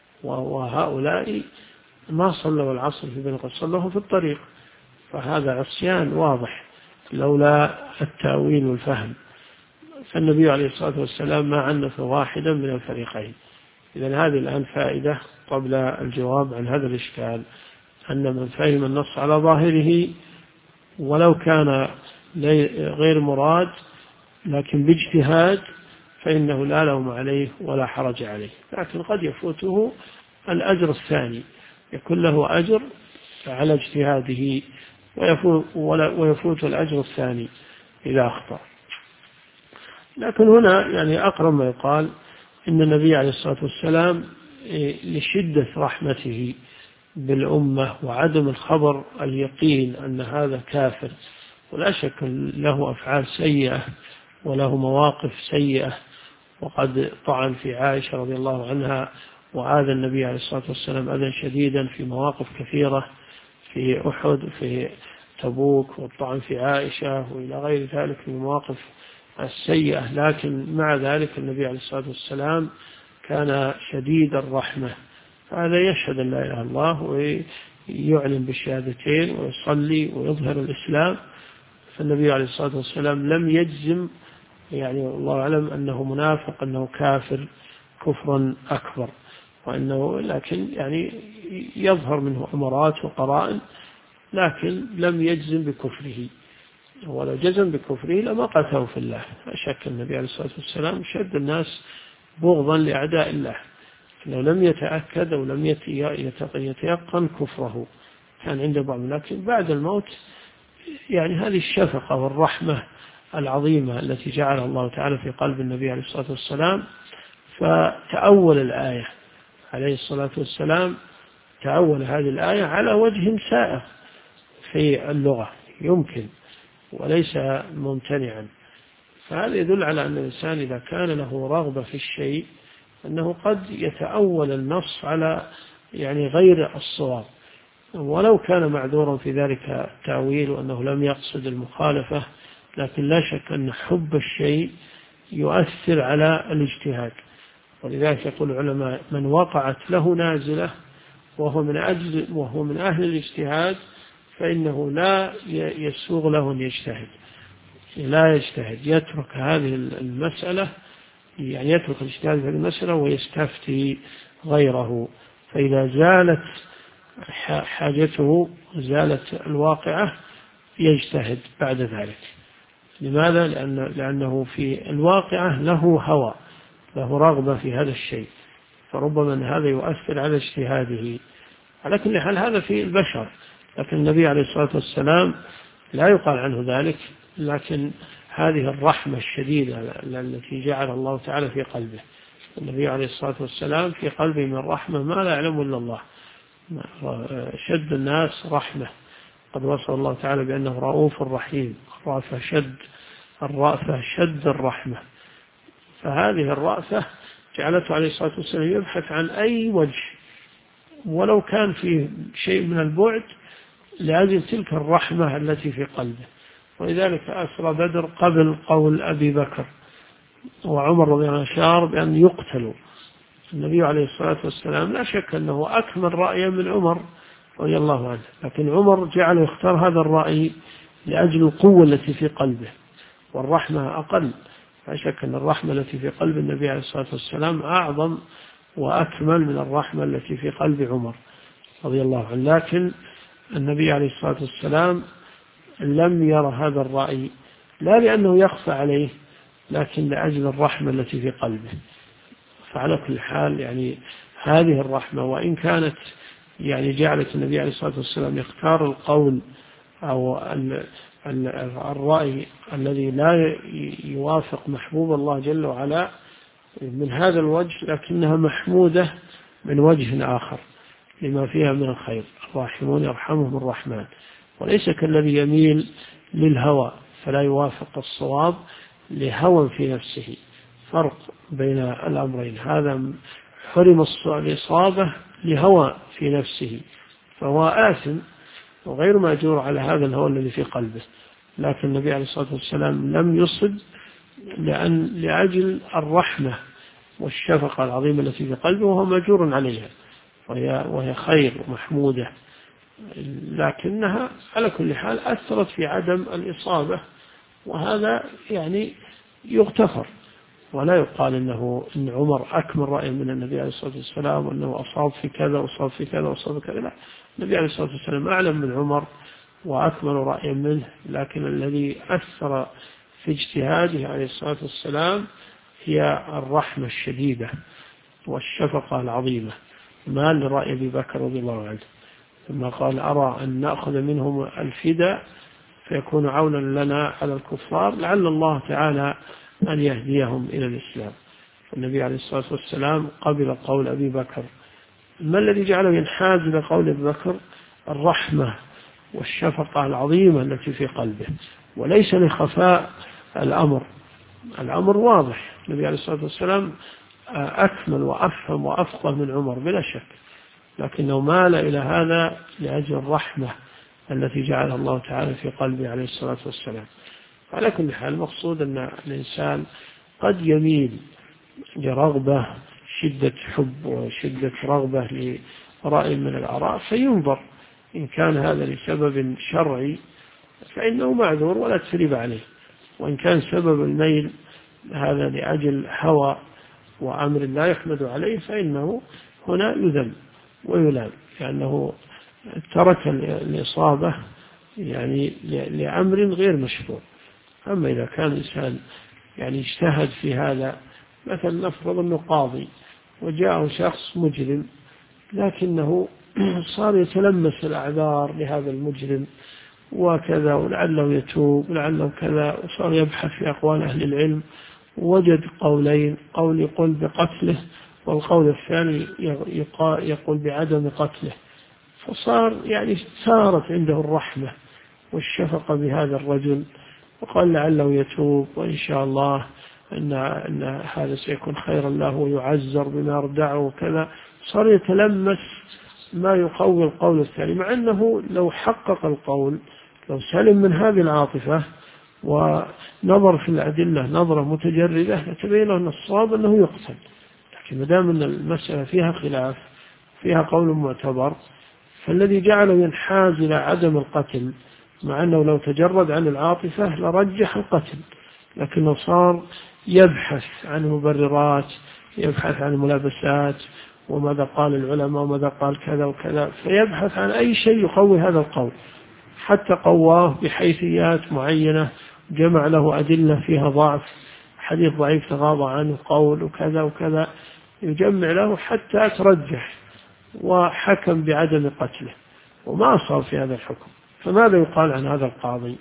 وهؤلاء ما صلوا العصر في بني قريظة، صلوه في الطريق، فهذا عصيان واضح لولا التأويل والفهم. فالنبي عليه الصلاة والسلام ما عنف واحدا من الفريقين. إذن هذه الآن فائدة قبل الجواب عن هذا الإشكال، أن من فهم النص على ظاهره ولو كان غير مراد لكن باجتهاد فإنه لا لوم عليه ولا حرج عليه، لكن قد يفوته الأجر الثاني، يكون له أجر على اجتهاده ويفوت الأجر الثاني إذا أخطأ. لكن هنا يعني أقرب ما يقال إن النبي عليه الصلاة والسلام لشدة رحمته بالأمة وعدم الخبر اليقين أن هذا كافر، ولا شك له أفعال سيئة وله مواقف سيئة، وقد طعن في عائشة رضي الله عنها وآذى النبي عليه الصلاة والسلام أذى شديدا في مواقف كثيرة، في أحد في تبوك، والطعن في عائشة وإلى غير ذلك من المواقف السيئة. لكن مع ذلك النبي عليه الصلاة والسلام كان شديد الرحمة فهذا يشهد أن لا إله إلا الله ويعلن بالشهادتين ويصلي ويظهر الإسلام. فالنبي عليه الصلاة والسلام لم يجزم يعني الله أعلم أنه منافق أنه كافر كفرا أكبر، وأنه لكن يعني يظهر منه أمارات وقرائن، لكن لم يجزم بكفره. ولو جزم بكفره لما قتله في الله. لا شك النبي عليه الصلاة والسلام شد الناس بغضا لأعداء الله، لو لم يتأكد أو لم يتيقن كفره كان عنده بعض. لكن بعد الموت يعني هذه الشفقة والرحمة العظيمة التي جعلها الله تعالى في قلب النبي عليه الصلاة والسلام، فتأول الآية عليه الصلاة والسلام، تأول هذه الآية على وجه سائغ في اللغة يمكن وليس ممتنعا. فهذا يدل على أن الإنسان إذا كان له رغبة في الشيء أنه قد يتأول النص على يعني غير الصواب، ولو كان معذورا في ذلك التأويل وأنه لم يقصد المخالفة. لكن لا شك أن حب الشيء يؤثر على الاجتهاد، ولذلك يقول العلماء من وقعت له نازلة وهو من أهل الاجتهاد فإنه لا يسوغ له أن يجتهد، لا يجتهد، يترك هذه المسألة، يعني يترك الاجتهاد في هذه المسألة ويستفتي غيره. فإذا زالت حاجته زالت الواقعة يجتهد بعد ذلك. لماذا؟ لأنه في الواقعة له هوى، له رغبة في هذا الشيء، فربما هذا يؤثر على اجتهاده. على كل حال هذا في البشر، لكن النبي عليه الصلاة والسلام لا يقال عنه ذلك. لكن هذه الرحمة الشديدة التي جعل الله تعالى في قلبه، النبي عليه الصلاة والسلام في قلبه من الرحمة ما لا يعلم إلا الله. شد الناس رحمة، قد وصف الله تعالى بأنه رؤوف رحيم، الرأفة شد الرحمة. فهذه الرأفة جعلته عليه الصلاة والسلام يبحث عن أي وجه ولو كان فيه شيء من البعد لأجل تلك الرحمة التي في قلبه. ولذلك أسرى بدر قبل قول أبي بكر وعمر رضي الله عنه شار بأن يقتلوا. النبي عليه الصلاة والسلام لا شك أنه أكمل رأيا من عمر رضي الله عنه، لكن عمر جعل يختار هذا الرأي لأجل القوة التي في قلبه والرحمة أقل. لا شك أن الرحمة التي في قلب النبي عليه الصلاة والسلام أعظم وأكمل من الرحمة التي في قلب عمر رضي الله عنه. لكن النبي عليه الصلاة والسلام لم يرى هذا الرأي، لا لأنه يخفى عليه، لكن لأجل الرحمة التي في قلبه. فعلى كل حال يعني هذه الرحمة وإن كانت يعني جعلت النبي عليه الصلاة والسلام يختار القول أو الرأي الذي لا يوافق محبوب الله جل وعلا من هذا الوجه، لكنها محمودة من وجه آخر لما فيها من الخير. الراحمون يرحمهم الرحمن، وليس كالذي يميل للهوى فلا يوافق الصواب لهوى في نفسه. فرق بين الأمرين، هذا حرم الإصابة لهوى في نفسه فهو آثم وغير مأجور على هذا الهوى الذي في قلبه. لكن النبي عليه الصلاة والسلام لم يصب لأجل الرحمة والشفقة العظيمة التي في قلبه وهو مأجور عليها، وهي خير ومحمودة، لكنها على كل حال أثرت في عدم الإصابة، وهذا يعني يغتفر. ولا يقال إن عمر أكمل رأي من النبي عليه الصلاة والسلام وأنه أصاب في كذا وأصاب في كذا وأصاب في كذا، لا، النبي عليه الصلاة والسلام أعلم من عمر وأكمل رأيا منه، لكن الذي أثر في اجتهاده عليه الصلاة والسلام هي الرحمة الشديدة والشفقة العظيمة، ما لرأي أبي بكر رضي الله عنه ثم قال أرى أن نأخذ منهم الفداء فيكون عونا لنا على الكفار لعل الله تعالى أن يهديهم إلى الإسلام. النبي عليه الصلاة والسلام قبل قول أبي بكر. ما الذي جعله ينحاز إلى قول أبي بكر؟ الرحمة والشفقة العظيمة التي في قلبه، وليس لخفاء الأمر واضح. النبي عليه الصلاة والسلام أكمل وأفهم وأفقه من عمر بلا شك، لكنه مال إلى هذا لأجل الرحمة التي جعلها الله تعالى في قلبه عليه الصلاة والسلام. على كل حال المقصود أن الإنسان قد يميل لرغبة شدة حب وشدة رغبة لرأي من الآراء، فينظر إن كان هذا لسبب شرعي فإنه معذور ولا تثريب عليه، وإن كان سبب الميل هذا لأجل هوى وأمر لا يحمد عليه فإنه هنا يذم ويلام، لأنه ترك الإصابة يعني لأمر غير مشروع. أما إذا كان الإنسان يعني اجتهد في هذا، مثلا نفرض أنه قاضي وجاءه شخص مجرم لكنه صار يتلمس الأعذار لهذا المجرم وكذا، ولعله يتوب ولعله كذا، وصار يبحث في أقوال أهل العلم، وجد قولين، قول يقول بقتله والقول الثاني يقول بعدم قتله، فصار يعني سارت عنده الرحمة والشفقة بهذا الرجل، وقال لعله يتوب وإن شاء الله أن هذا سيكون خيرا له ويعزر بما ردعه وكذا، صار يتلمس ما يقوي القول الثاني، مع أنه لو حقق القول، لو سلم من هذه العاطفة ونظر في الأدلة نظرة متجردة لتبين له أن الصواب أنه يقتل. لكن ما دام أن المسألة فيها خلاف، فيها قول معتبر، فالذي جعله ينحاز إلى عدم القتل مع أنه لو تجرد عن العاطفة لرجح القتل، لكنه صار يبحث عن مبررات، يبحث عن ملابسات وماذا قال العلماء وماذا قال كذا وكذا، فيبحث عن أي شيء يقوي هذا القول، حتى قواه بحيثيات معينة، جمع له أدلة فيها ضعف، حديث ضعيف تغاضى عنه قول وكذا وكذا، يجمع له حتى ترجح وحكم بعدم قتله وما أصاب في هذا الحكم. فماذا يقال عن هذا القاضي؟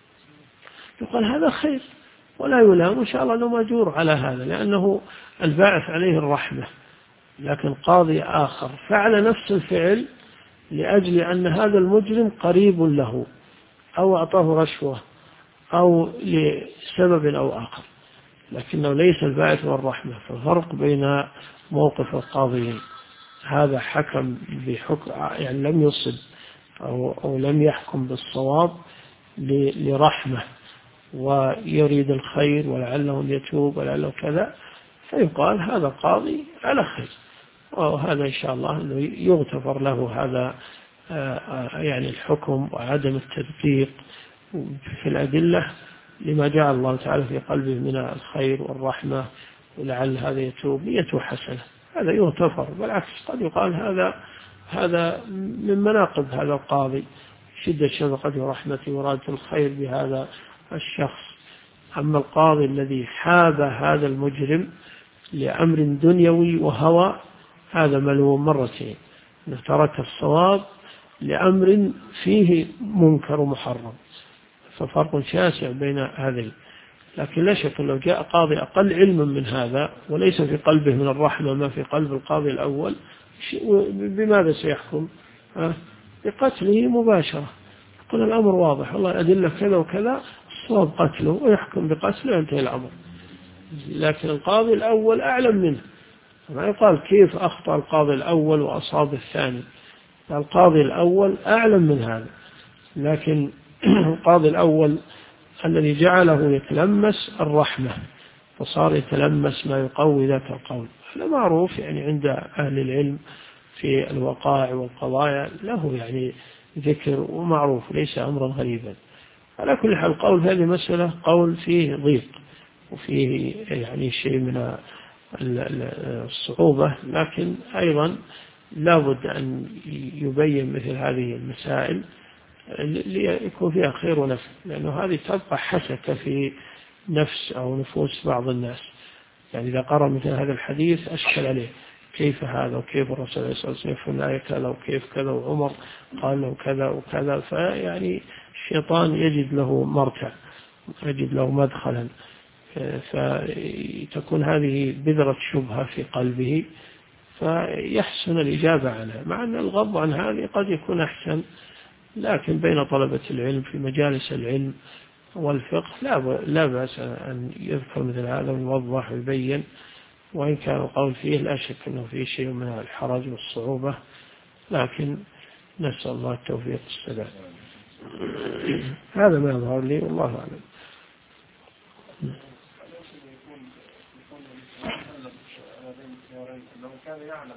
يقال هذا خير ولا يلام، إن شاء الله أنه مأجور على هذا، لأنه الباعث عليه الرحمة. لكن قاضي آخر فعل نفس الفعل لأجل أن هذا المجرم قريب له أو أعطاه رشوة أو لسبب أو آخر، لكنه ليس الباعث والرحمة. فالفرق بين موقف القاضيين، هذا حكم بحكم يعني لم يصب أو لم يحكم بالصواب لرحمة ويريد الخير ولعله يتوب ولعله كذا، فيقال هذا قاضي على خير، وهذا إن شاء الله أنه يغتفر له هذا يعني الحكم وعدم التدقيق في الأدلة لما جعل الله تعالى في قلبه من الخير والرحمة، ولعل هذا يتوب نيته حسنة، هذا يغتفر. بالعكس قد يقال هذا من مناقب هذا القاضي، شدة شفقته ورحمته ورادة الخير بهذا الشخص. أما القاضي الذي حاب هذا المجرم لأمر دنيوي وهوى، هذا ملوم مرتين، أنه ترك الصواب لأمر فيه منكر ومحرم، ففرق شاسع بين هذين. لكن لا شك لو جاء قاضي أقل علما من هذا وليس في قلبه من الرحمة ما في قلب القاضي الأول، بماذا سيحكم؟ بقتله مباشرة، يقول الأمر واضح والله أدلة كذا وكذا، الصواب قتله، ويحكم بقتله وينتهي الأمر. لكن القاضي الأول أعلم منه، ما يقال كيف أخطأ القاضي الأول وأصاب الثاني، القاضي الأول أعلم من هذا. لكن القاضي الأول الذي جعله يتلمس الرحمة فصار يتلمس ما يقوي ذاك القول، هذا معروف يعني عند أهل العلم في الوقائع والقضايا، له يعني ذكر ومعروف، ليس أمرا غريبا. على كل حال القول في هذه المسألة قول فيه ضيق وفيه يعني شيء من الصعوبة، لكن أيضا لابد أن يبين مثل هذه المسائل ليكون فيها خير ونفع، لأنه هذه تبقى حسكة في نفس أو نفوس بعض الناس. يعني إذا قرأ مثل هذا الحديث أشكل عليه كيف هذا وكيف الرسول صلى الله عليه وسلم في الآية كذا وكيف كذا وعمر قال له كذا وكذا، فيعني الشيطان يجد له مرتع، يجد له مدخلا، فتكون هذه بذرة شبهة في قلبه فيحسن الإجابة عنها، مع أن الغض عن هذه قد يكون أحسن. لكن بين طلبة العلم في مجالس العلم والفقه لا بأس أن يذكر مثل هذا ويوضح ويبين، وإن كان القول فيه لا شك أنه فيه شيء من الحرج والصعوبة، لكن نسأل الله التوفيق والسداد. هذا ما يظهر لي والله أعلم. أنه كان يعلم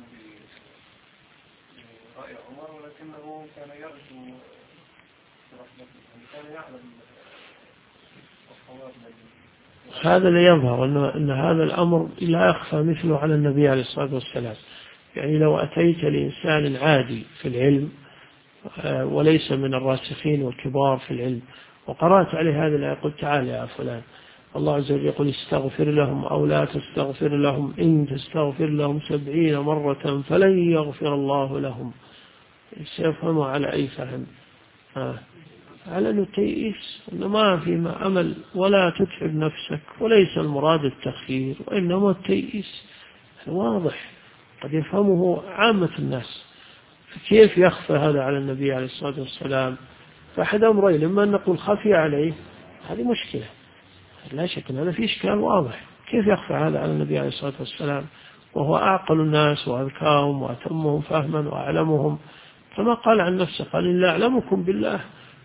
برأي عمر ولكنه كان يرجو برحمته، يعني كان يعلم الصواب. هذا لا يظهر أن هذا الأمر لا يخفى مثله على النبي عليه الصلاة والسلام. يعني لو أتيت لإنسان عادي في العلم وليس من الراسخين والكبار في العلم وقرأت عليه هذا لا يقول تعال يا فلان، الله عز وجل يقول استغفر لهم أو لا تستغفر لهم إن تستغفر لهم 70 مرة فلن يغفر الله لهم، سيفهموا على أي فهم؟ على أنه تيئس، أنه ما في أمل ولا تتعب نفسك، وليس المراد التخيير وإنما التيئس واضح قد يفهمه عامة الناس. كيف يخفى هذا على النبي عليه الصلاة والسلام؟ فأحد أمرين، إما أن نقول خفي عليه، هذه مشكلة لا شك أن هذا في إشكال واضح، كيف يخفى هذا على النبي عليه الصلاة والسلام وهو أعقل الناس وأذكاهم وأتمهم فهما وأعلمهم، كما قال عن نفسه قال إلا أعلمكم بالله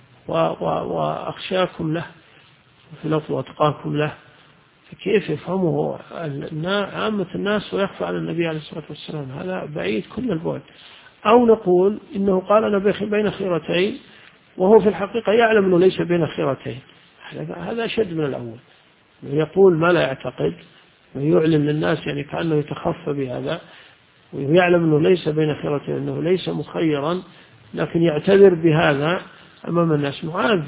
وأخشاكم له، في لفظ وأتقاكم له. فكيف يفهمه عامة الناس ويخفى على النبي عليه الصلاة والسلام؟ هذا بعيد كل البعد. أو نقول إنه قال أنا بين خيرتين وهو في الحقيقة يعلم أنه ليس بين خيرتين، هذا أشد من الأول. يقول ما لا يعتقد ويعلم للناس يعني كأنه يتخفى بهذا، ويعلم أنه ليس بين خيرتين، أنه ليس مخيرا، لكن يعتذر بهذا أمام الناس.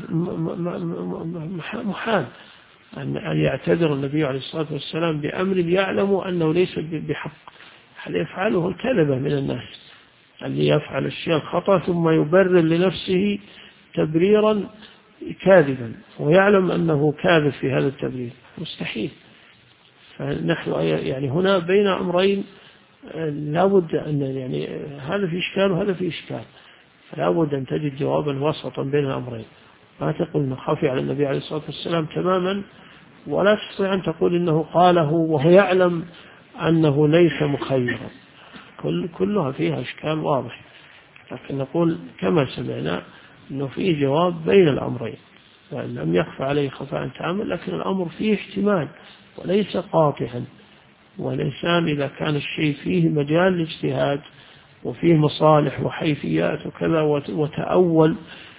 محال أن يعتذر النبي عليه الصلاة والسلام بأمر يعلم أنه ليس بحق. هل يفعله الكذبة من الناس اللي يفعل الشيء الخطأ ثم يبرر لنفسه تبريرا كاذبا ويعلم أنه كاذب في هذا التبرير؟ مستحيل. فنحن يعني هنا بين أمرين لا بد أن يعني هذا في إشكال وهذا في إشكال، فلا بد أن تجد جوابا وسطا بين الأمرين. ما تقول أنه خفي على النبي عليه الصلاة والسلام تماما، ولا تستطيع أن تقول إنه قاله وهو يعلم أنه ليس مخيرا، كلها فيها إشكال واضح. لكن نقول كما سمعنا أنه فيه جواب بين الأمرين، يعني لم يخفى عليه خفاء تاما، لكن الأمر فيه احتمال وليس قاطعا. والإنسان إذا كان الشيء فيه مجال الاجتهاد وفيه مصالح وحيثيات وكذا وتأول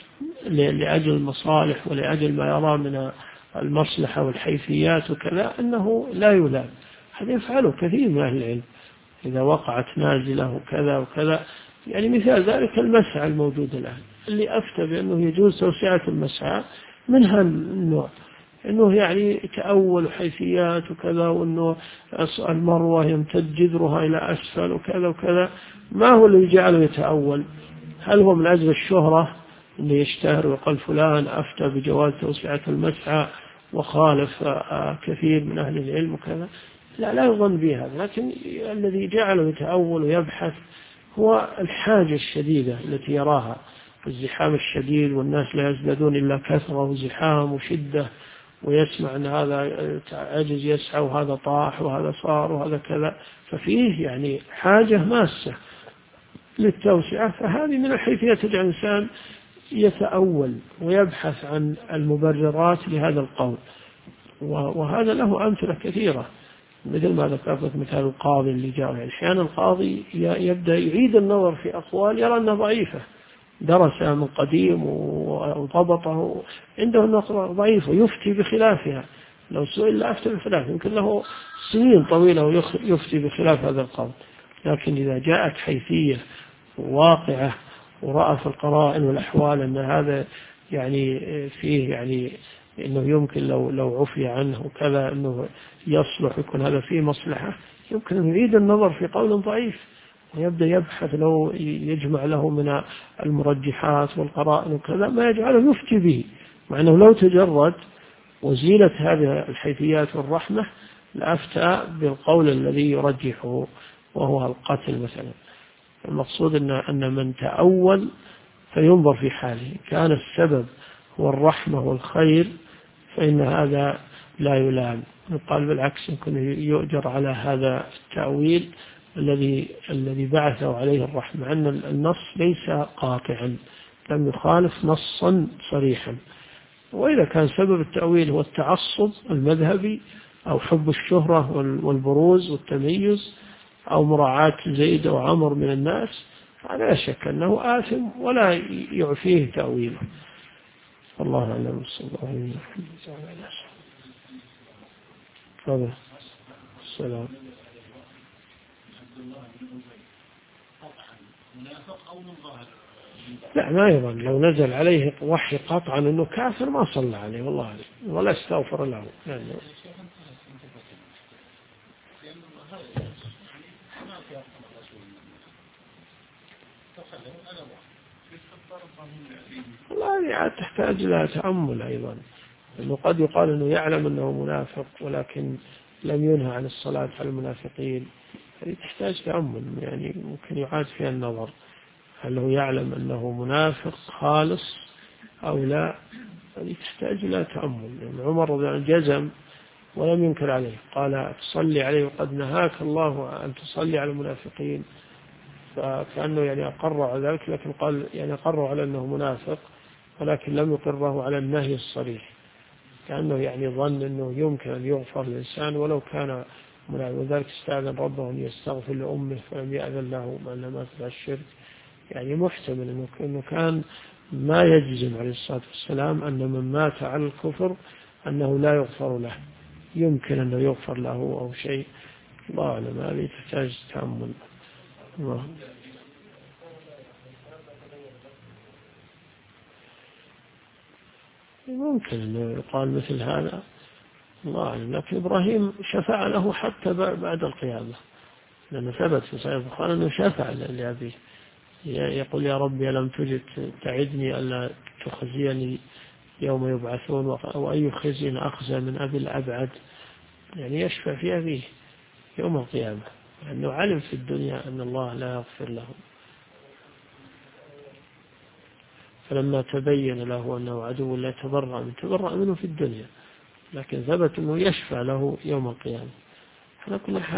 لأجل المصالح ولأجل ما يرى من المصلحة والحيثيات وكذا، أنه لا يلام. هذا يفعله كثير من أهل العلم إذا وقعت نازلة وكذا وكذا. يعني مثال ذلك المسعى الموجود الآن، اللي أفتى بأنه يجوز توسعة المسعى منها النوع، أنه يعني تأول حيثيات وكذا، وأنه المروة يمتد جذرها إلى أسفل وكذا وكذا. ما هو اللي جعله يتأول؟ هل هو من أجل الشهرة اللي يشتهر ويقال فلان أفتى بجواز توسعة المسعى وخالف كثير من أهل العلم وكذا؟ لا يظن بها. لكن الذي جعله يتأول ويبحث هو الحاجة الشديدة التي يراها، الزحام الشديد، والناس لا يزدادون إلا كثرة وزحام وشدة، ويسمع أن هذا عجز يسعى وهذا طاح وهذا صار وهذا كذا، ففيه يعني حاجة ماسة للتوسعة. فهذه من الحيثيات تجعل الإنسان يتأول ويبحث عن المبررات لهذا القول. وهذا له أمثلة كثيرة، مثل ما ذكرت مثال القاضي اللي جاء. يعني أحيانا القاضي يبدأ يعيد النظر في أقوال يرى أنها ضعيفة، درسها من قديم وضبطه، عنده النظر ضعيفة، يفتي بخلافها. لو سئل لا أفتي بخلاف، يمكن له سنين طويلة ويفتي بخلاف هذا القول. لكن إذا جاءت حيثية واقعة ورأى في القرائن والأحوال أن هذا يعني فيه يعني إنه يمكن لو عفي عنه وكذا أنه يصلح يكون هذا فيه مصلحة، يمكن أن يعيد النظر في قول ضعيف ويبدأ يبحث لو يجمع له من المرجحات والقرائن وكذا ما يجعله يفتي به، مع أنه لو تجرد وزيلت هذه الحيثيات والرحمة لأفتى بالقول الذي يرجحه وهو القتل مثلا. المقصود أن من تأول فينظر في حاله، كان السبب هو الرحمة والخير فإن هذا لا يلام. يقال بالعكس يمكن يؤجر على هذا التأويل الذي بعثه عليه الرحمة، أن النص ليس قاطعا، لم يخالف نصا صريحا. وإذا كان سبب التأويل هو التعصب المذهبي أو حب الشهرة والبروز والتميز، أو مراعاة زيد أو عمر من الناس، هذا لا شك أنه آثم ولا يعفيه تأويله. الله أعلم. صلى الله عليه وسلم. السلام. لا ما يظن، لو نزل عليه وحي قطعا أنه كافر ما صلى عليه والله عليه ولا استغفر له يعني. والله تحتاج إلى تأمل أيضا، لأنه قد يقال أنه يعلم أنه منافق ولكن لم ينهى عن الصلاة على المنافقين. هذه تحتاج تأمل، يعني ممكن يعاد فيها النظر، هل هو يعلم أنه منافق خالص أو لا. هذه تحتاج إلى تأمل. يعني عمر رضي الله عنه جزم ولم ينكر عليه، قال تصلي عليه وقد نهاك الله أن تصلي على المنافقين، فكأنه يعني أقر على ذلك، لكن قال يعني أقر على أنه منافق ولكن لم يقره على النهي الصريح، كأنه يعني ظن أنه يمكن أن يغفر الإنسان ولو كان منافق، وذلك استأذن ربه أن يستغفر لأمه فلم يأذن له مع أنه مات على الشرك. يعني محتمل أنه كان ما يجزم عليه الصلاة والسلام أن من مات على الكفر أنه لا يغفر له، يمكن أنه يغفر له أو شيء. الله أعلم، هذه تحتاج تأمل. ممكن أنه يقال مثل هذا، الله أعلم. لكن إبراهيم شفع له حتى بعد القيامة، لأنه ثبت في صحيح البخاري أنه شفع لأبيه، يقول يا ربي ألم تجد تعدني ألا تخزيني يوم يبعثون، وأي خزي أخزى من أبي الأبعد. يعني يشفع في أبيه يوم القيامة، لأنه علم في الدنيا أن الله لا يغفر له، فلما تبين له أنه عدو لا تبرأ منه في الدنيا، لكن ثبت أنه يشفع له يوم القيامة. على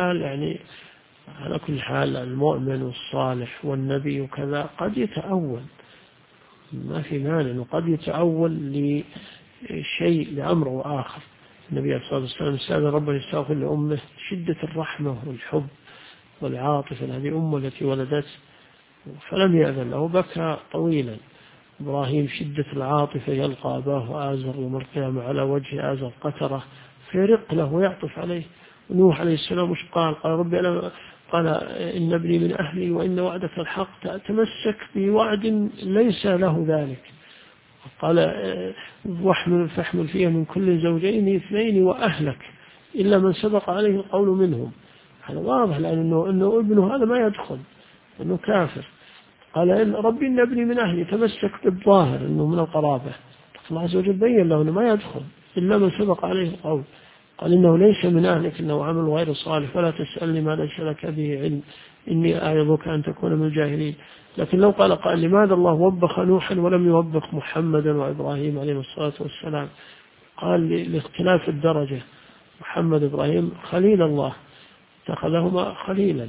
كل حال المؤمن والصالح والنبي وكذا قد يتأول، ما في مانع أنه قد يتأول لشيء لأمر آخر. النبي صلى الله عليه وسلم استأذن ربنا يستغفر لأمه، شدة الرحمة والحب والعاطفة، هذه أمه التي ولدته فلم يأذن له، بكى طويلا. إبراهيم شدة العاطفة يلقى أباه آزر يوم القيامة على وجه آزر قترة فيرق له ويعطف عليه. نوح عليه السلام وش قال ربي قال إن ابني من أهلي وإن وعدك الحق، تمسك بوعد ليس له ذلك. قال فاحمل فيها من كل زوجين 2 وأهلك إلا من سبق عليه القول منهم. هذا واضح لأنه ابنه هذا ما يدخل، أنه كافر. قال إن ربي إن ابني من أهلي، تمسك بالظاهر أنه من القرابة. الله عز وجل بين له أنه ما يدخل إلا من سبق عليه القول. قال إنه ليس من أهلك، إنه عمل غير صالح، فلا تسألني ما ليس لك به علم، إني أعظك أن تكون من الجاهلين. لكن لو قال لماذا الله وبخ نوحا ولم يوبخ محمدا وإبراهيم عليه الصلاة والسلام؟ قال لاختلاف الدرجة. محمد إبراهيم خليل الله، اتخذهما خليلا،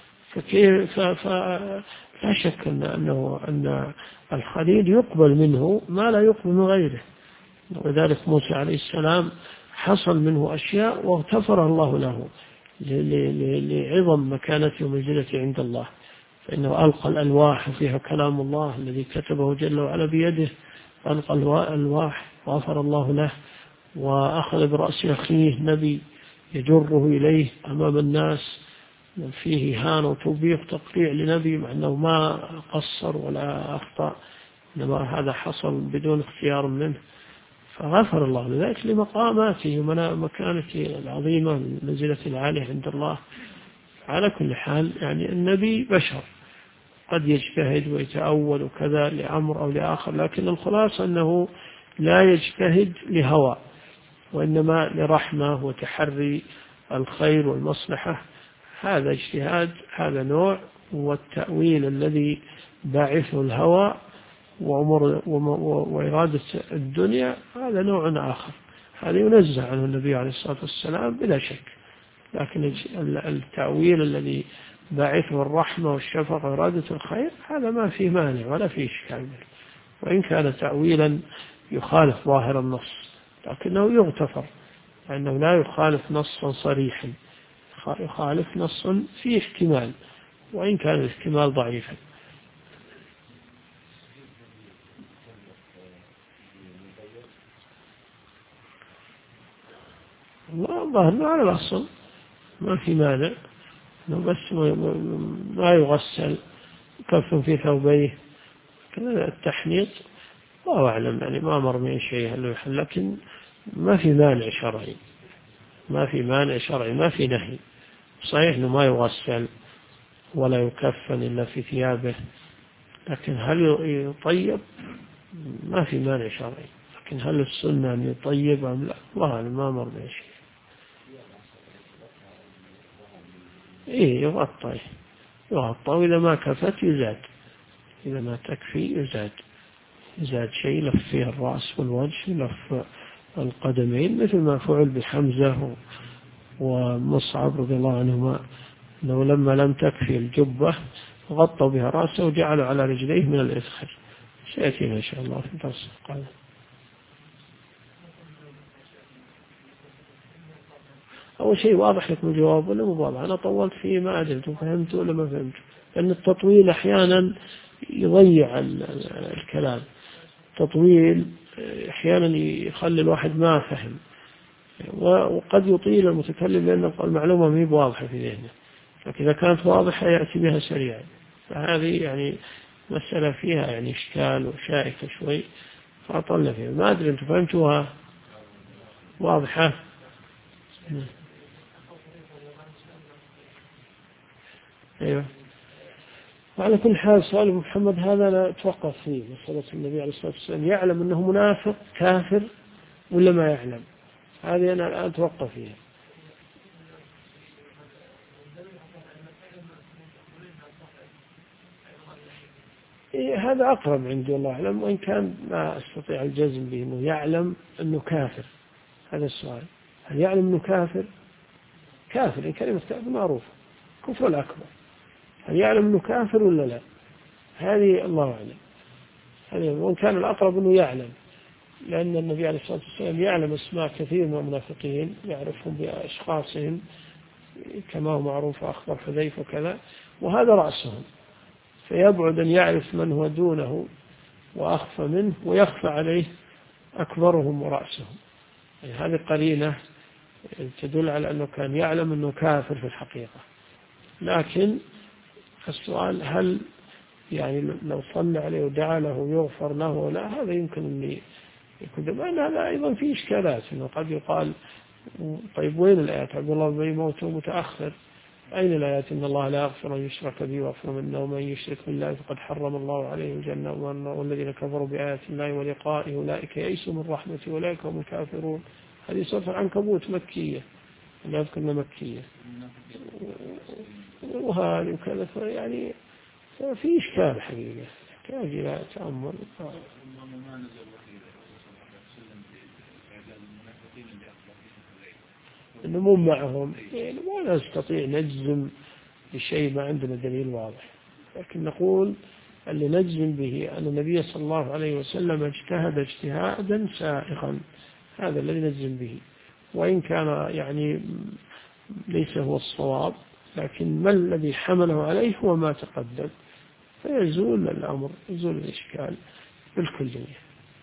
لا شك أن الخليل يقبل منه ما لا يقبل من غيره. وذلك موسى عليه السلام حصل منه أشياء واغتفر الله له لعظم مكانته ومنزلته عند الله، فإنه ألقى الألواح فيها كلام الله الذي كتبه جل وعلا بيده، ألقى الألواح غفر الله له، وأخذ برأس أخيه نبي يجره إليه أمام الناس، فيه إهان وتوبيخ تقطيع لنبي مع أنه ما قصر ولا أخطأ، إنما هذا حصل بدون اختيار منه، فغفر الله لذلك لمقاماته ومكانته العظيمة من منزلة العالية عند الله. على كل حال يعني النبي بشر قد يجتهد ويتأول وكذا لأمر أو لآخر، لكن الخلاصة أنه لا يجتهد لهوى، وإنما لرحمة وتحري الخير والمصلحة. هذا اجتهاد، هذا نوع، والتأويل الذي باعثه الهوى وإرادة الدنيا هذا نوع آخر، هذا ينزه عنه النبي عليه الصلاة والسلام بلا شك. لكن التأويل الذي باعثه الرحمة والشفقة وإرادة الخير هذا ما فيه مانع ولا فيه إشكال، وإن كان تأويلا يخالف ظاهر النص لكنه يغتفر، لأنه لا يخالف نصا صريحا، يخالف نص فيه احتمال وإن كان الاحتمال ضعيفا. الظاهر ما على الأصل ما في مانع، بس ما يغسل كف في ثوبيه التحنيط. الله أعلم، يعني ما أمر من شيء هل يحل، لكن ما في مانع شرعي، ما في مانع شرعي، ما في نهي. صحيح أنه ما يغسل ولا يكفن إلا في ثيابه، لكن هل يطيب؟ ما في مانع شرعي، لكن هل السنة أن يطيب أم لا؟ الله أعلم، ما أمر من شيء. إيه يغطى، وإذا ما كفت يزاد، إذا ما تكفي يزاد شيء، لف فيه الرأس والوجه، لف القدمين، مثل ما فعل بحمزة ومصعب رضي الله عنهما، أنه لما لم تكفي الجبة غطوا بها رأسه وجعلوا على رجليه من الإذخر. سيأتينا إن شاء الله في درس القادم. أول شيء واضح لكم الجواب ولا مو واضح؟ أنا طولت فيه ما أدري أنتم فهمتوا ولا ما فهمتوا، لأن التطويل أحيانا يضيع الكلام، التطويل أحيانا يخلي الواحد ما فهم، وقد يطيل المتكلم لأن المعلومة ما هي واضحة في ذهنه، لكن إذا كانت واضحة يأتي بها سريعا. فهذه يعني مسألة فيها يعني إشكال وشائكة شوي، فأطلنا فيها. ما أدري أنتم فهمتوها واضحة؟ أيوة. وعلى كل حال سؤال محمد هذا لا أتوقف فيه، مسألة النبي عليه الصلاة والسلام يعلم أنه منافق كافر ولا ما يعلم، هذه أنا الآن أتوقف فيها. إيه هذا أقرب عندي الله أعلم، وإن كان ما أستطيع الجزم به أنه يعلم أنه كافر. هذا السؤال، هل يعلم أنه كافر؟ كافر، كلمة كافر معروفة، كفر الأكبر. هل يعلم أنه كافر ولا لا؟ هذه الله أعلم. هذه وإن كان الأقرب أنه يعلم، لأن النبي عليه الصلاة والسلام يعلم اسماء كثير من المنافقين، يعرفهم بأشخاصهم كما هو معروف، أخبر حذيفة وكذا، وهذا رأسهم، فيبعد أن يعرف من هو دونه وأخفى منه ويخفى عليه أكبرهم ورأسهم. يعني هذه قرينة تدل على أنه كان يعلم أنه كافر في الحقيقة. لكن السؤال هل يعني لو صلى عليه ودعا له يغفر له ولا، هذا يمكن أن يكون، لأن هذا أيضا فيه إشكالات، أنه قد يقال طيب وين الآيات؟ عبد الله بن موته متأخر، أين الآيات إن الله لا يغفر أن يشرك به ويغفر منه ومن يشرك بالله فقد حرم الله عليه الجنة والذين كفروا بآيات الله ولقائه أولئك يئسوا من رحمته أولئك هم الكافرون. هذه سورة العنكبوت مكية، لا أذكرنا مكية، وهذه وكذا، يعني في إشكال حقيقة يحتاج إلى تأمل. إنه مو معهم، يعني ما نستطيع نجزم بشيء ما عندنا دليل واضح، لكن نقول اللي نجزم به أن النبي صلى الله عليه وسلم اجتهد اجتهادا سائغا، هذا الذي نجزم به، وإن كان يعني ليس هو الصواب، لكن ما الذي حمله عليه هو ما تقدم، فيزول الأمر، يزول الإشكال بالكلية.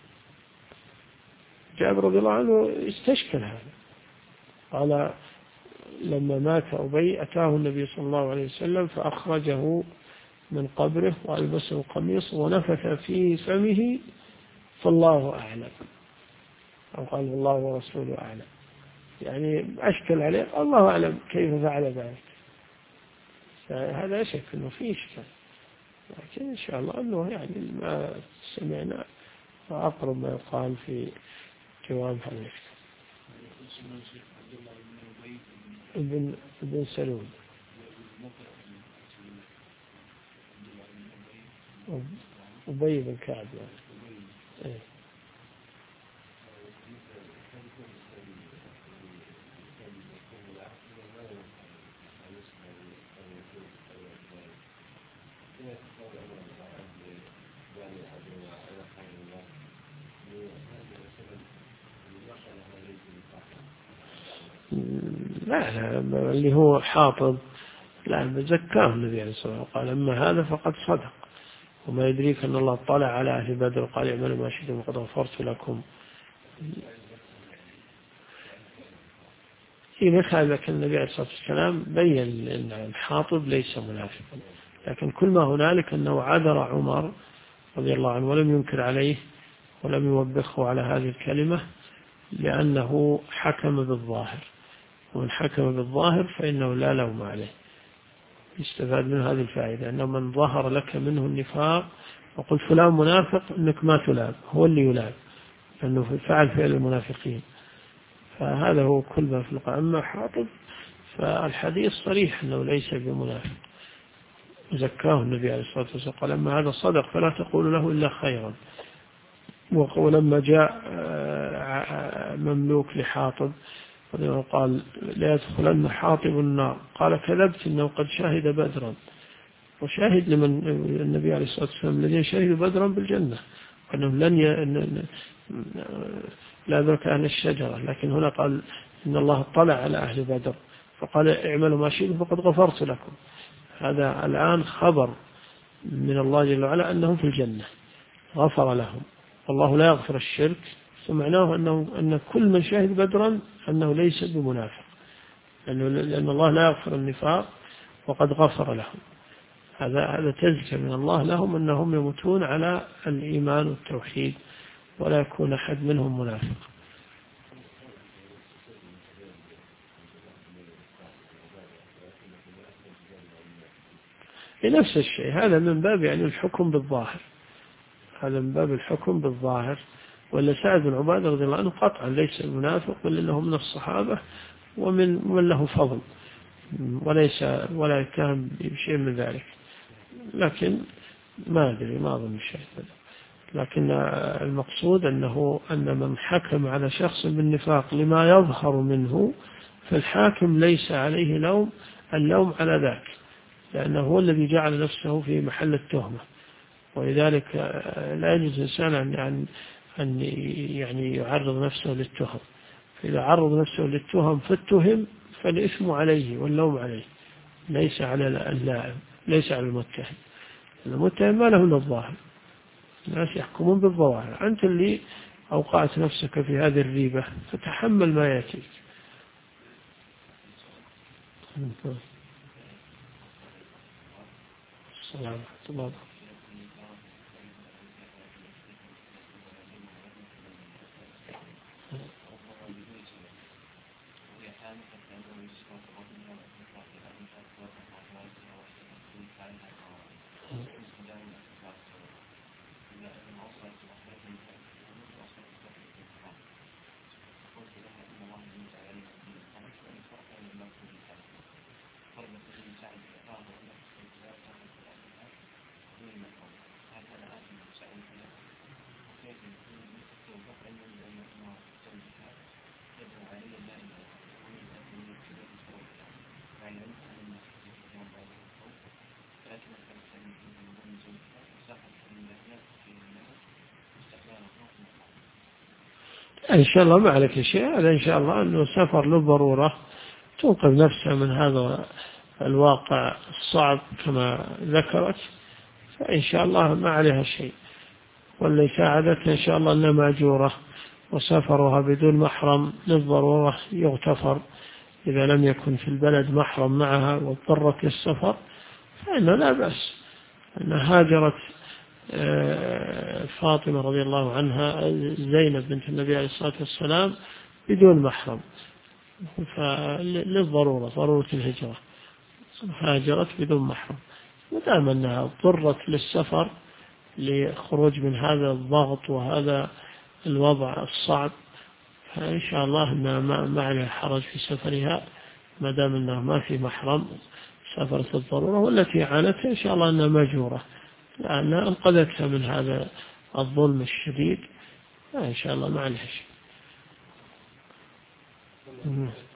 جابر رضي الله عنه استشكل هذا، قال لما مات أبي أتاه النبي صلى الله عليه وسلم فأخرجه من قبره وألبسه قميص ونفث في فمه فالله أعلم، أو قال الله ورسوله أعلم، يعني أشكل عليه الله أعلم كيف فعل ذلك. هذا لا شك أنه فيه إشكال، لكن إن شاء الله أنه يعني ما سمعنا وأقرب ما يقال في جواب هذا الإشكال. ابن سلول أبي بن كعب يعني. لا اللي هو حاطب لا زكاه النبي عليه الصلاة والسلام قال أما هذا فقد صدق وما يدريك أن الله طلع على أهل بدر وقال اعملوا ما شئتم وقد غفرت لكم. في مثال لكن النبي عليه الصلاة والسلام بين أن الحاطب ليس منافقا، لكن كل ما هنالك أنه عذر عمر رضي الله عنه ولم ينكر عليه ولم يوبخه على هذه الكلمة لأنه حكم بالظاهر، ومن حكم بالظاهر فإنه لا لوم عليه. يستفاد من هذه الفائدة أنه من ظهر لك منه النفاق وقلت فلان منافق أنك ما تلام، هو اللي يلام لأنه فعل فعل المنافقين. فهذا هو كل ما في القرآن. أما حاطب فالحديث صريح أنه ليس بمنافق، زكاه النبي عليه الصلاة والسلام قال أما هذا صدق فلا تقول له إلا خيرا. ولما جاء مملوك لحاطب قال لا يدخلن حاطب النار قال كذبت إنه قد شاهد بدرا، وشاهد لمن النبي عليه الصلاة والسلام الذين شهدوا بدرا بالجنة أنهم لا ذلك أهل الشجرة، لكن هنا قال إن الله اطلع على أهل بدر فقال اعملوا ما شئتم فقد غفرت لكم. هذا الآن خبر من الله جل وعلا أنهم في الجنة غفر لهم، والله لا يغفر الشرك، فمعناه أن كل من شاهد بدرا أنه ليس بمنافق، لأن الله لا يغفر النفاق وقد غفر لهم. هذا تزكية من الله لهم أنهم يموتون على الإيمان والتوحيد ولا يكون أحد منهم منافق. لنفس الشيء هذا من باب يعني الحكم بالظاهر، هذا من باب الحكم بالظاهر. ولا سعد بن عبادة رضي الله عنه قطعا ليس المنافق بل إنه من الصحابة ومن له فضل ولا يتهم بشيء من ذلك، لكن ما أدري ما أظن شيء. لكن المقصود أن من حكم على شخص بالنفاق لما يظهر منه فالحاكم ليس عليه اللوم على ذاك، لأنه هو الذي جعل نفسه في محل التهمة، ولذلك لا يجوز الإنسان أن يعني يعرض نفسه للتهم. فإذا عرض نفسه للتهم فالتهم فالإثم عليه واللوم عليه، ليس على اللائم، ليس على المتهم. المتهم ما له إلا الظاهر، الناس يحكمون بالظواهر، أنت اللي أوقعت نفسك في هذه الريبة فتحمل ما يأتيك. السلام عليكم ورحمة الله. إن شاء الله ما عليك شيء، هذا إن شاء الله أنه سفر للضرورة تنقذ نفسها من هذا الواقع الصعب كما ذكرت، فإن شاء الله ما عليها شيء، واللي ساعدتها إن شاء الله أنها مأجورة، وسفرها بدون محرم للضرورة يغتفر إذا لم يكن في البلد محرم معها واضطرت للسفر فإنه لا بأس. أن هاجرت فاطمة رضي الله عنها زينب بنت النبي عليه الصلاة والسلام بدون محرم، فللضرورة ضرورة الهجرة هاجرت بدون محرم، ودام أنها اضطرت للسفر لخروج من هذا الضغط وهذا الوضع الصعب فإن شاء الله أنها ما عليها حرج في سفرها ما دام أنها ما في محرم سافرت الضرورة، والتي عانتها إن شاء الله أنها مأجورة لأنها أنقذتها من هذا الظلم الشديد، إن شاء الله ما عليها شيء.